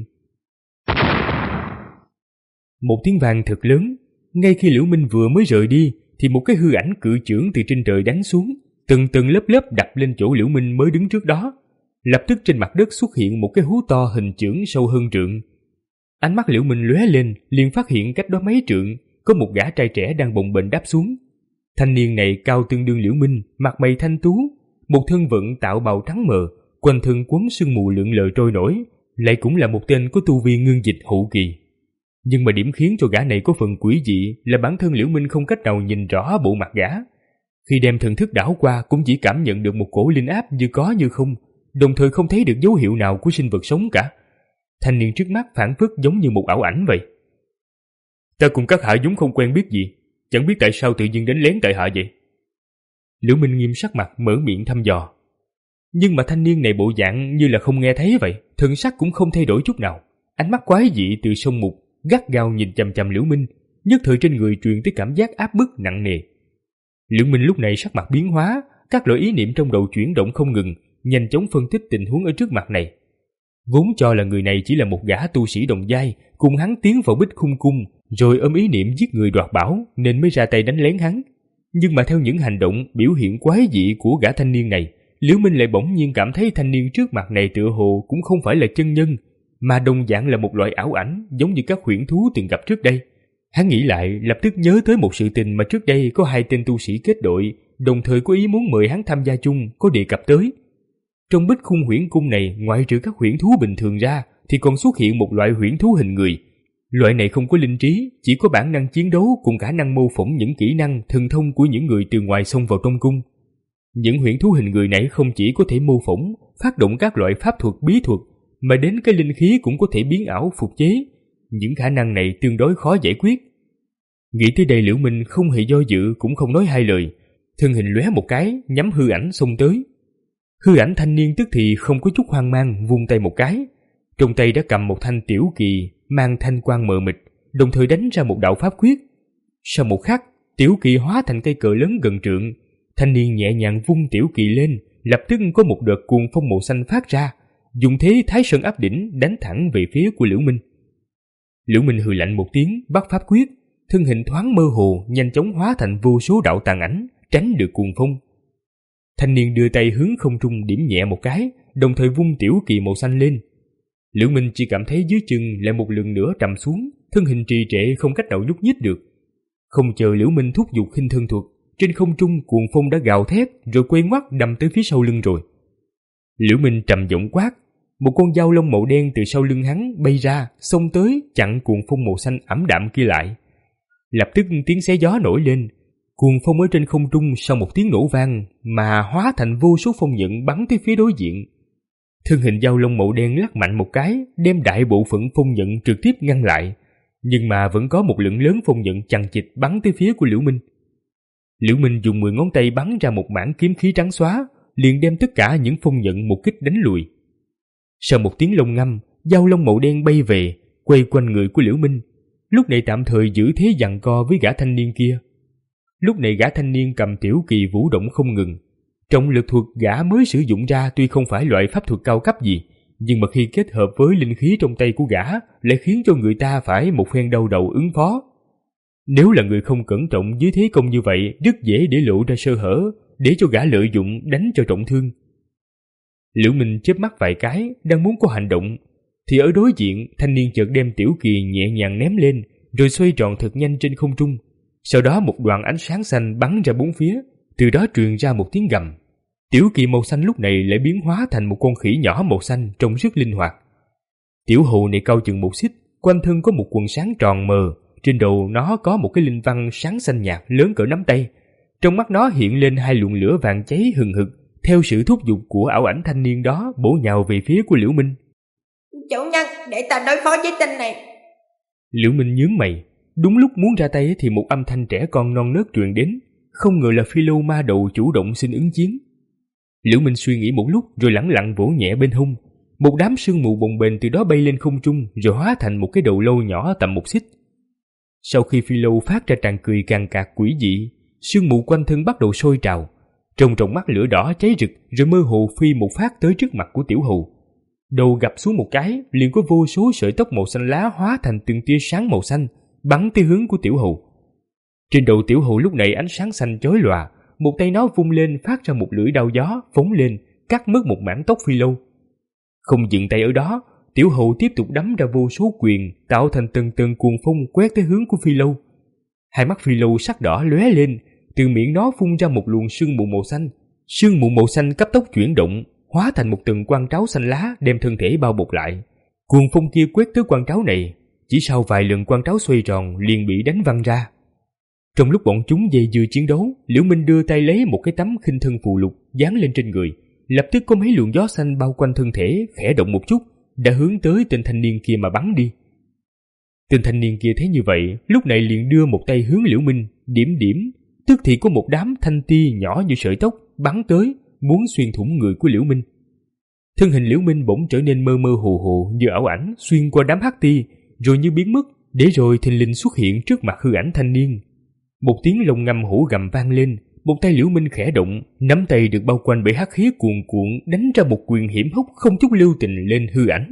Một tiếng vang thật lớn, ngay khi Liễu Minh vừa mới rời đi thì một cái hư ảnh cự chưởng từ trên trời đánh xuống, từng tầng lớp lớp đập lên chỗ Liễu Minh mới đứng trước đó. Lập tức trên mặt đất xuất hiện một cái hố to hình chưởng sâu hơn trượng. Ánh mắt Liễu Minh lóe lên, liền phát hiện cách đó mấy trượng có một gã trai trẻ đang bồng bềnh đáp xuống. Thanh niên này cao tương đương Liễu Minh, mặt mày thanh tú, một thân vận tạo bào trắng mờ, quanh thân quấn sương mù lượn lờ trôi nổi, lại cũng là một tên có tu vi ngưng dịch hậu kỳ. Nhưng mà điểm khiến cho gã này có phần quỷ dị là bản thân Liễu Minh không cách nào nhìn rõ bộ mặt gã. Khi đem thần thức đảo qua cũng chỉ cảm nhận được một cổ linh áp như có như không, đồng thời không thấy được dấu hiệu nào của sinh vật sống cả. Thanh niên trước mắt phản phất giống như một ảo ảnh vậy. Ta cùng các hạ vốn không quen biết gì, chẳng biết tại sao tự nhiên đánh lén tại hạ vậy. Liễu Minh nghiêm sắc mặt mở miệng thăm dò. Nhưng mà thanh niên này bộ dạng như là không nghe thấy vậy, thần sắc cũng không thay đổi chút nào. Ánh mắt quái dị từ sông mục, gắt gao nhìn chằm chằm Liễu Minh, nhất thời trên người truyền tới cảm giác áp bức nặng nề. Liễu Minh lúc này sắc mặt biến hóa, các loại ý niệm trong đầu chuyển động không ngừng, nhanh chóng phân tích tình huống ở trước mặt này. Vốn cho là người này chỉ là một gã tu sĩ đồng giai, cùng hắn tiến vào Bích Khung Cung, rồi ôm ý niệm giết người đoạt bảo nên mới ra tay đánh lén hắn. Nhưng mà theo những hành động biểu hiện quái dị của gã thanh niên này, Liễu Minh lại bỗng nhiên cảm thấy thanh niên trước mặt này tựa hồ cũng không phải là chân nhân, mà đồng dạng là một loại ảo ảnh giống như các huyễn thú từng gặp trước đây. Hắn nghĩ lại, lập tức nhớ tới một sự tình mà trước đây có hai tên tu sĩ kết đội, đồng thời có ý muốn mời hắn tham gia chung, có đề cập tới. Trong Bích Khung Huyễn Cung này, ngoại trừ các huyễn thú bình thường ra, thì còn xuất hiện một loại huyễn thú hình người. Loại này không có linh trí, chỉ có bản năng chiến đấu cùng khả năng mô phỏng những kỹ năng, thần thông của những người từ ngoài xông vào trong cung. Những huyễn thú hình người này không chỉ có thể mô phỏng, phát động các loại pháp thuật bí thuật, mà đến cái linh khí cũng có thể biến ảo phục chế. Những khả năng này tương đối khó giải quyết. Nghĩ tới đây Liễu Minh không hề do dự cũng không nói hai lời, thân hình lóe một cái, nhắm hư ảnh xông tới. Hư ảnh thanh niên tức thì không có chút hoang mang, vung tay một cái, trong tay đã cầm một thanh tiểu kỳ mang thanh quang mờ mịt, đồng thời đánh ra một đạo pháp quyết. Sau một khắc, tiểu kỳ hóa thành cây cờ lớn gần trượng, thanh niên nhẹ nhàng vung tiểu kỳ lên, lập tức có một đợt cuồng phong màu xanh phát ra, dùng thế Thái Sơn áp đỉnh đánh thẳng về phía của Liễu Minh. Liễu Minh hừ lạnh một tiếng, bắt pháp quyết, thân hình thoáng mơ hồ, nhanh chóng hóa thành vô số đạo tàn ảnh, tránh được cuồng phong. Thanh niên đưa tay hướng không trung điểm nhẹ một cái, đồng thời vung tiểu kỳ màu xanh lên. Liễu Minh chỉ cảm thấy dưới chân lại một lần nữa trầm xuống, thân hình trì trệ không cách nào nhúc nhích được. Không chờ Liễu Minh thúc giục khinh thân thuật, trên không trung cuồng phong đã gào thét rồi quay ngoắt đâm tới phía sau lưng rồi. Liễu Minh trầm giọng quát, một con dao lông màu đen từ sau lưng hắn bay ra, xông tới chặn cuồng phong màu xanh ẩm đạm kia lại. Lập tức tiếng xé gió nổi lên, cuồng phong ở trên không trung sau một tiếng nổ vang mà hóa thành vô số phong nhận bắn tới phía đối diện. Thân hình dao lông màu đen lắc mạnh một cái, đem đại bộ phận phong nhận trực tiếp ngăn lại, nhưng mà vẫn có một lượng lớn phong nhận chằng chịt bắn tới phía của Liễu Minh. Liễu Minh dùng mười ngón tay bắn ra một mảng kiếm khí trắng xóa, liền đem tất cả những phong nhận một kích đánh lùi. Sau một tiếng lông ngâm, dao lông màu đen bay về, quay quanh người của Liễu Minh, lúc này tạm thời giữ thế giằng co với gã thanh niên kia. Lúc này gã thanh niên cầm tiểu kỳ vũ động không ngừng. Trọng lực thuật gã mới sử dụng ra tuy không phải loại pháp thuật cao cấp gì, nhưng mà khi kết hợp với linh khí trong tay của gã lại khiến cho người ta phải một phen đau đầu ứng phó. Nếu là người không cẩn trọng dưới thế công như vậy, rất dễ để lộ ra sơ hở, để cho gã lợi dụng đánh cho trọng thương. Liễu Minh chớp mắt vài cái, đang muốn có hành động, thì ở đối diện thanh niên chợt đem tiểu kỳ nhẹ nhàng ném lên, rồi xoay tròn thật nhanh trên không trung. Sau đó một đoàn ánh sáng xanh bắn ra bốn phía, từ đó truyền ra một tiếng gầm. Tiểu kỳ màu xanh lúc này lại biến hóa thành một con khỉ nhỏ màu xanh trông rất linh hoạt. Tiểu hồ này cao chừng một xích, quanh thân có một quần sáng tròn mờ, trên đầu nó có một cái linh văn sáng xanh nhạt lớn cỡ nắm tay. Trong mắt nó hiện lên hai luồng lửa vàng cháy hừng hực, theo sự thúc giục của ảo ảnh thanh niên đó bổ nhào về phía của Liễu Minh. Chủ nhân, để ta đối phó với tên này. Liễu Minh nhướng mày, đúng lúc muốn ra tay thì một âm thanh trẻ con non nớt truyền đến, không ngờ là Phi Lâu ma đầu chủ động xin ứng chiến. Liễu Minh suy nghĩ một lúc rồi lẳng lặng vỗ nhẹ bên hông, một đám sương mù bồng bềnh từ đó bay lên không trung rồi hóa thành một cái đầu lâu nhỏ tầm một xích. Sau khi Phi Lâu phát ra tràng cười càng cạc quỷ dị, sương mù quanh thân bắt đầu sôi trào, trong tròng mắt lửa đỏ cháy rực rồi mơ hồ phi một phát tới trước mặt của Tiểu Hầu. Đầu gập xuống một cái, liền có vô số sợi tóc màu xanh lá hóa thành từng tia sáng màu xanh bắn tới hướng của Tiểu Hầu. Trên đầu Tiểu Hầu lúc này ánh sáng xanh chói lòa, một tay nó vung lên phát ra một lưỡi đao gió phóng lên, cắt mất một mảng tóc Phi Lâu. Không dừng tay ở đó, Tiểu Hầu tiếp tục đấm ra vô số quyền, tạo thành từng từng cuồng phong quét tới hướng của Phi Lâu. Hai mắt Phi Lâu sắc đỏ lóe lên, từ miệng nó phun ra một luồng sương mù màu xanh. Sương mù màu xanh cấp tốc chuyển động, hóa thành một từng quang tráo xanh lá đem thân thể bao bọc lại. Cuồng phong kia quét tới quang tráo này, chỉ sau vài lần quang tráo xoay tròn liền bị đánh văng ra. Trong lúc bọn chúng dây dưa chiến đấu, Liễu Minh đưa tay lấy một cái tấm khinh thân phù lục dán lên trên người, lập tức có mấy luồng gió xanh bao quanh thân thể, khẽ động một chút, đã hướng tới tên thanh niên kia mà bắn đi. Tên thanh niên kia thấy như vậy, lúc này liền đưa một tay hướng Liễu Minh, điểm điểm, tức thì có một đám thanh ti nhỏ như sợi tóc bắn tới, muốn xuyên thủng người của Liễu Minh. Thân hình Liễu Minh bỗng trở nên mơ mơ hồ hồ như ảo ảnh xuyên qua đám hắc ti, rồi như biến mất, để rồi thình lình xuất hiện trước mặt hư ảnh thanh niên. Một tiếng lồng ngâm hổ gầm vang lên, một tay Liễu Minh khẽ động, nắm tay được bao quanh bởi hắc khí cuồn cuộn đánh ra một quyền hiểm hóc không chút lưu tình lên hư ảnh.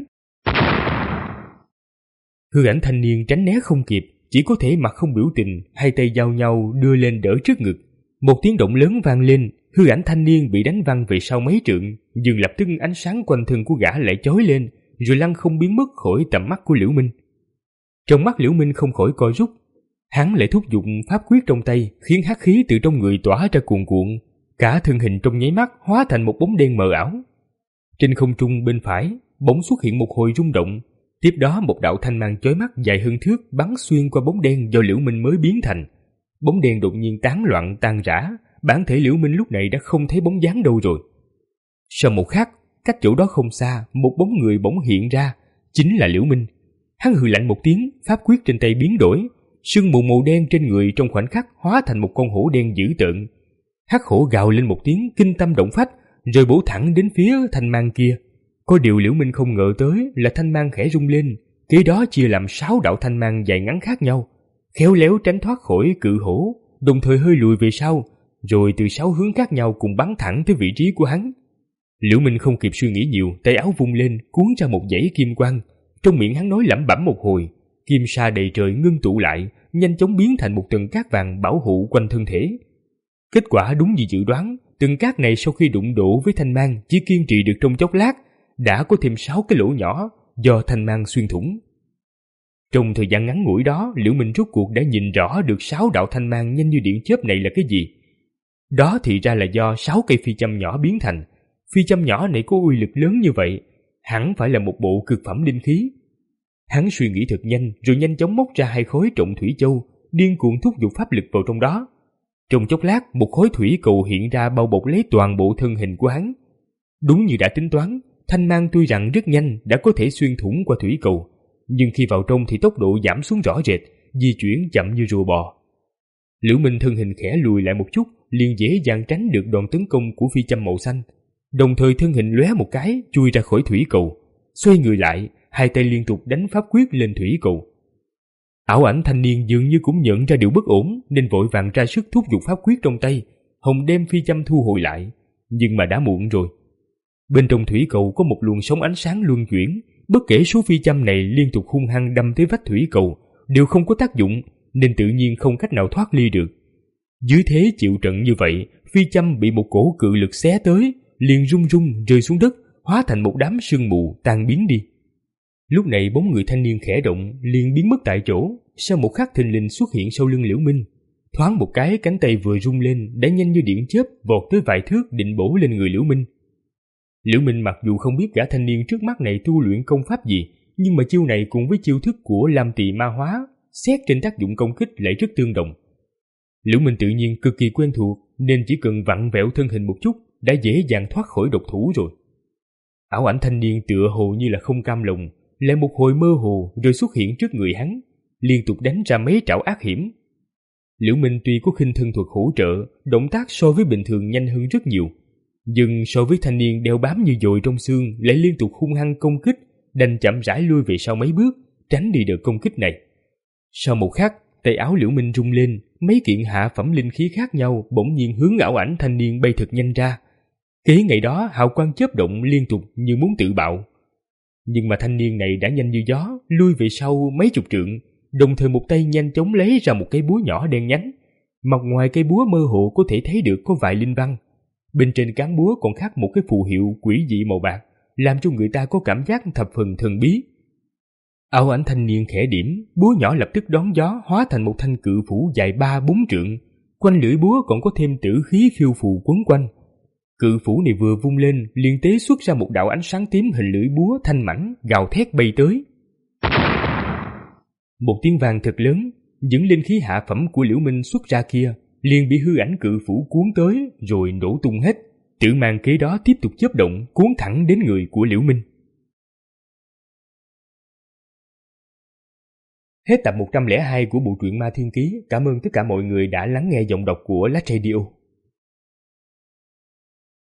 Hư ảnh thanh niên tránh né không kịp, chỉ có thể mặt không biểu tình, hai tay giao nhau đưa lên đỡ trước ngực. Một tiếng động lớn vang lên, hư ảnh thanh niên bị đánh văng về sau mấy trượng, nhưng lập tức ánh sáng quanh thân của gã lại chói lên, rồi lăng không biến mất khỏi tầm mắt của Liễu Minh. Trong mắt Liễu Minh không khỏi co rút, hắn lại thúc giục pháp quyết trong tay, khiến hắc khí từ trong người tỏa ra cuồn cuộn, cả thân hình trong nháy mắt hóa thành một bóng đen mờ ảo. Trên không trung bên phải bỗng xuất hiện một hồi rung động, tiếp đó một đạo thanh mang chói mắt dài hơn thước bắn xuyên qua bóng đen do Liễu Minh mới biến thành. Bóng đen đột nhiên tán loạn tan rã, bản thể Liễu Minh lúc này đã không thấy bóng dáng đâu rồi. Sau một khắc, cách chỗ đó không xa, một bóng người bỗng hiện ra, chính là Liễu Minh. Hắn hừ lạnh một tiếng, pháp quyết trên tay biến đổi, sương mù màu đen trên người trong khoảnh khắc hóa thành một con hổ đen dữ tợn. Hắc hổ gào lên một tiếng kinh tâm động phách, rồi bổ thẳng đến phía thanh mang kia. Có điều Liễu Minh không ngờ tới là thanh mang khẽ rung lên, kế đó chia làm sáu đạo thanh mang dài ngắn khác nhau, khéo léo tránh thoát khỏi cự hổ, đồng thời hơi lùi về sau, rồi từ sáu hướng khác nhau cùng bắn thẳng tới vị trí của hắn. Liễu Minh không kịp suy nghĩ nhiều, tay áo vung lên cuốn ra một dãy kim quang, trong miệng hắn nói lẩm bẩm một hồi, kim sa đầy trời ngưng tụ lại, nhanh chóng biến thành một tầng cát vàng bảo hộ quanh thân thể. Kết quả đúng như dự đoán, tầng cát này sau khi đụng độ với thanh mang chỉ kiên trì được trong chốc lát, đã có thêm sáu cái lỗ nhỏ do thanh mang xuyên thủng. Trong thời gian ngắn ngủi đó, Liễu Minh rốt cuộc đã nhìn rõ được sáu đạo thanh mang nhanh như điện chớp này là cái gì. Đó thì ra là do sáu cây phi châm nhỏ biến thành. Phi châm nhỏ này có uy lực lớn như vậy, hẳn phải là một bộ cực phẩm linh khí. Hắn suy nghĩ thật nhanh, rồi nhanh chóng móc ra hai khối trọng thủy châu, điên cuồng thúc giục pháp lực vào trong đó. Trong chốc lát, một khối thủy cầu hiện ra bao bọc lấy toàn bộ thân hình của hắn. Đúng như đã tính toán, thanh mang tuy rằng rất nhanh đã có thể xuyên thủng qua thủy cầu, nhưng khi vào trong thì tốc độ giảm xuống rõ rệt, di chuyển chậm như rùa bò. Liễu Minh thân hình khẽ lùi lại một chút, liền dễ dàng tránh được đòn tấn công của phi châm màu xanh, đồng thời thân hình lóe một cái chui ra khỏi thủy cầu, xoay người lại, hai tay liên tục đánh pháp quyết lên thủy cầu. Ảo ảnh thanh niên dường như cũng nhận ra điều bất ổn, nên vội vàng ra sức thúc giục pháp quyết trong tay, hồng đem phi châm thu hồi lại, nhưng mà đã muộn rồi. Bên trong thủy cầu có một luồng sóng ánh sáng luân chuyển, bất kể số phi châm này liên tục hung hăng đâm tới vách thủy cầu đều không có tác dụng, nên tự nhiên không cách nào thoát ly được. Dưới thế chịu trận như vậy, phi châm bị một cổ cự lực xé tới, liền rung rung rơi xuống đất, hóa thành một đám sương mù tan biến đi. Lúc này bóng người thanh niên khẽ động, liền biến mất tại chỗ, sau một khắc thình lình xuất hiện sau lưng Liễu Minh. Thoáng một cái, cánh tay vừa rung lên đã nhanh như điện chớp vọt tới vài thước định bổ lên người Liễu Minh. Liễu Minh mặc dù không biết gã thanh niên trước mắt này tu luyện công pháp gì, nhưng mà chiêu này cùng với chiêu thức của Lam Tỳ Ma Hóa, xét trên tác dụng công kích lại rất tương đồng. Liễu Minh tự nhiên cực kỳ quen thuộc, nên chỉ cần vặn vẹo thân hình một chút đã dễ dàng thoát khỏi độc thủ rồi. Ảo ảnh thanh niên tựa hồ như là không cam lòng, lại một hồi mơ hồ rồi xuất hiện trước người hắn, liên tục đánh ra mấy trảo ác hiểm. Liễu Minh tuy có khinh thân thuật hỗ trợ, động tác so với bình thường nhanh hơn rất nhiều, nhưng so với thanh niên đeo bám như dồi trong xương lại liên tục hung hăng công kích, đành chậm rãi lui về sau mấy bước, tránh đi được công kích này. Sau một khắc, tay áo Liễu Minh rung lên, mấy kiện hạ phẩm linh khí khác nhau bỗng nhiên hướng ảo ảnh thanh niên bay thật nhanh ra. Kế ngày đó hào quang chớp động liên tục như muốn tự bạo. Nhưng mà thanh niên này đã nhanh như gió, lui về sau mấy chục trượng, đồng thời một tay nhanh chóng lấy ra một cái búa nhỏ đen nhánh, Mặt ngoài cây búa mơ hồ có thể thấy được có vài linh văn. Bên trên cán búa còn khắc một cái phù hiệu quỷ dị màu bạc, làm cho người ta có cảm giác thập phần thần bí. Ảo ảnh thanh niên khẽ điểm, búa nhỏ lập tức đón gió hóa thành một thanh cự phủ dài ba bốn trượng. Quanh lưỡi búa còn có thêm tử khí phiêu phù quấn quanh. Cự phủ này vừa vung lên, liền tế xuất ra một đạo ánh sáng tím hình lưỡi búa thanh mảnh, gào thét bay tới. Một tiếng vang thật lớn, những linh khí hạ phẩm của Liễu Minh xuất ra kia liền bị hư ảnh cự phủ cuốn tới rồi nổ tung hết. Tử mang kế đó tiếp tục chớp động, cuốn thẳng đến người của Liễu Minh. Hết tập một trăm lẻ hai của bộ truyện Ma Thiên Ký. Cảm ơn tất cả mọi người đã lắng nghe giọng đọc của Lát Radio.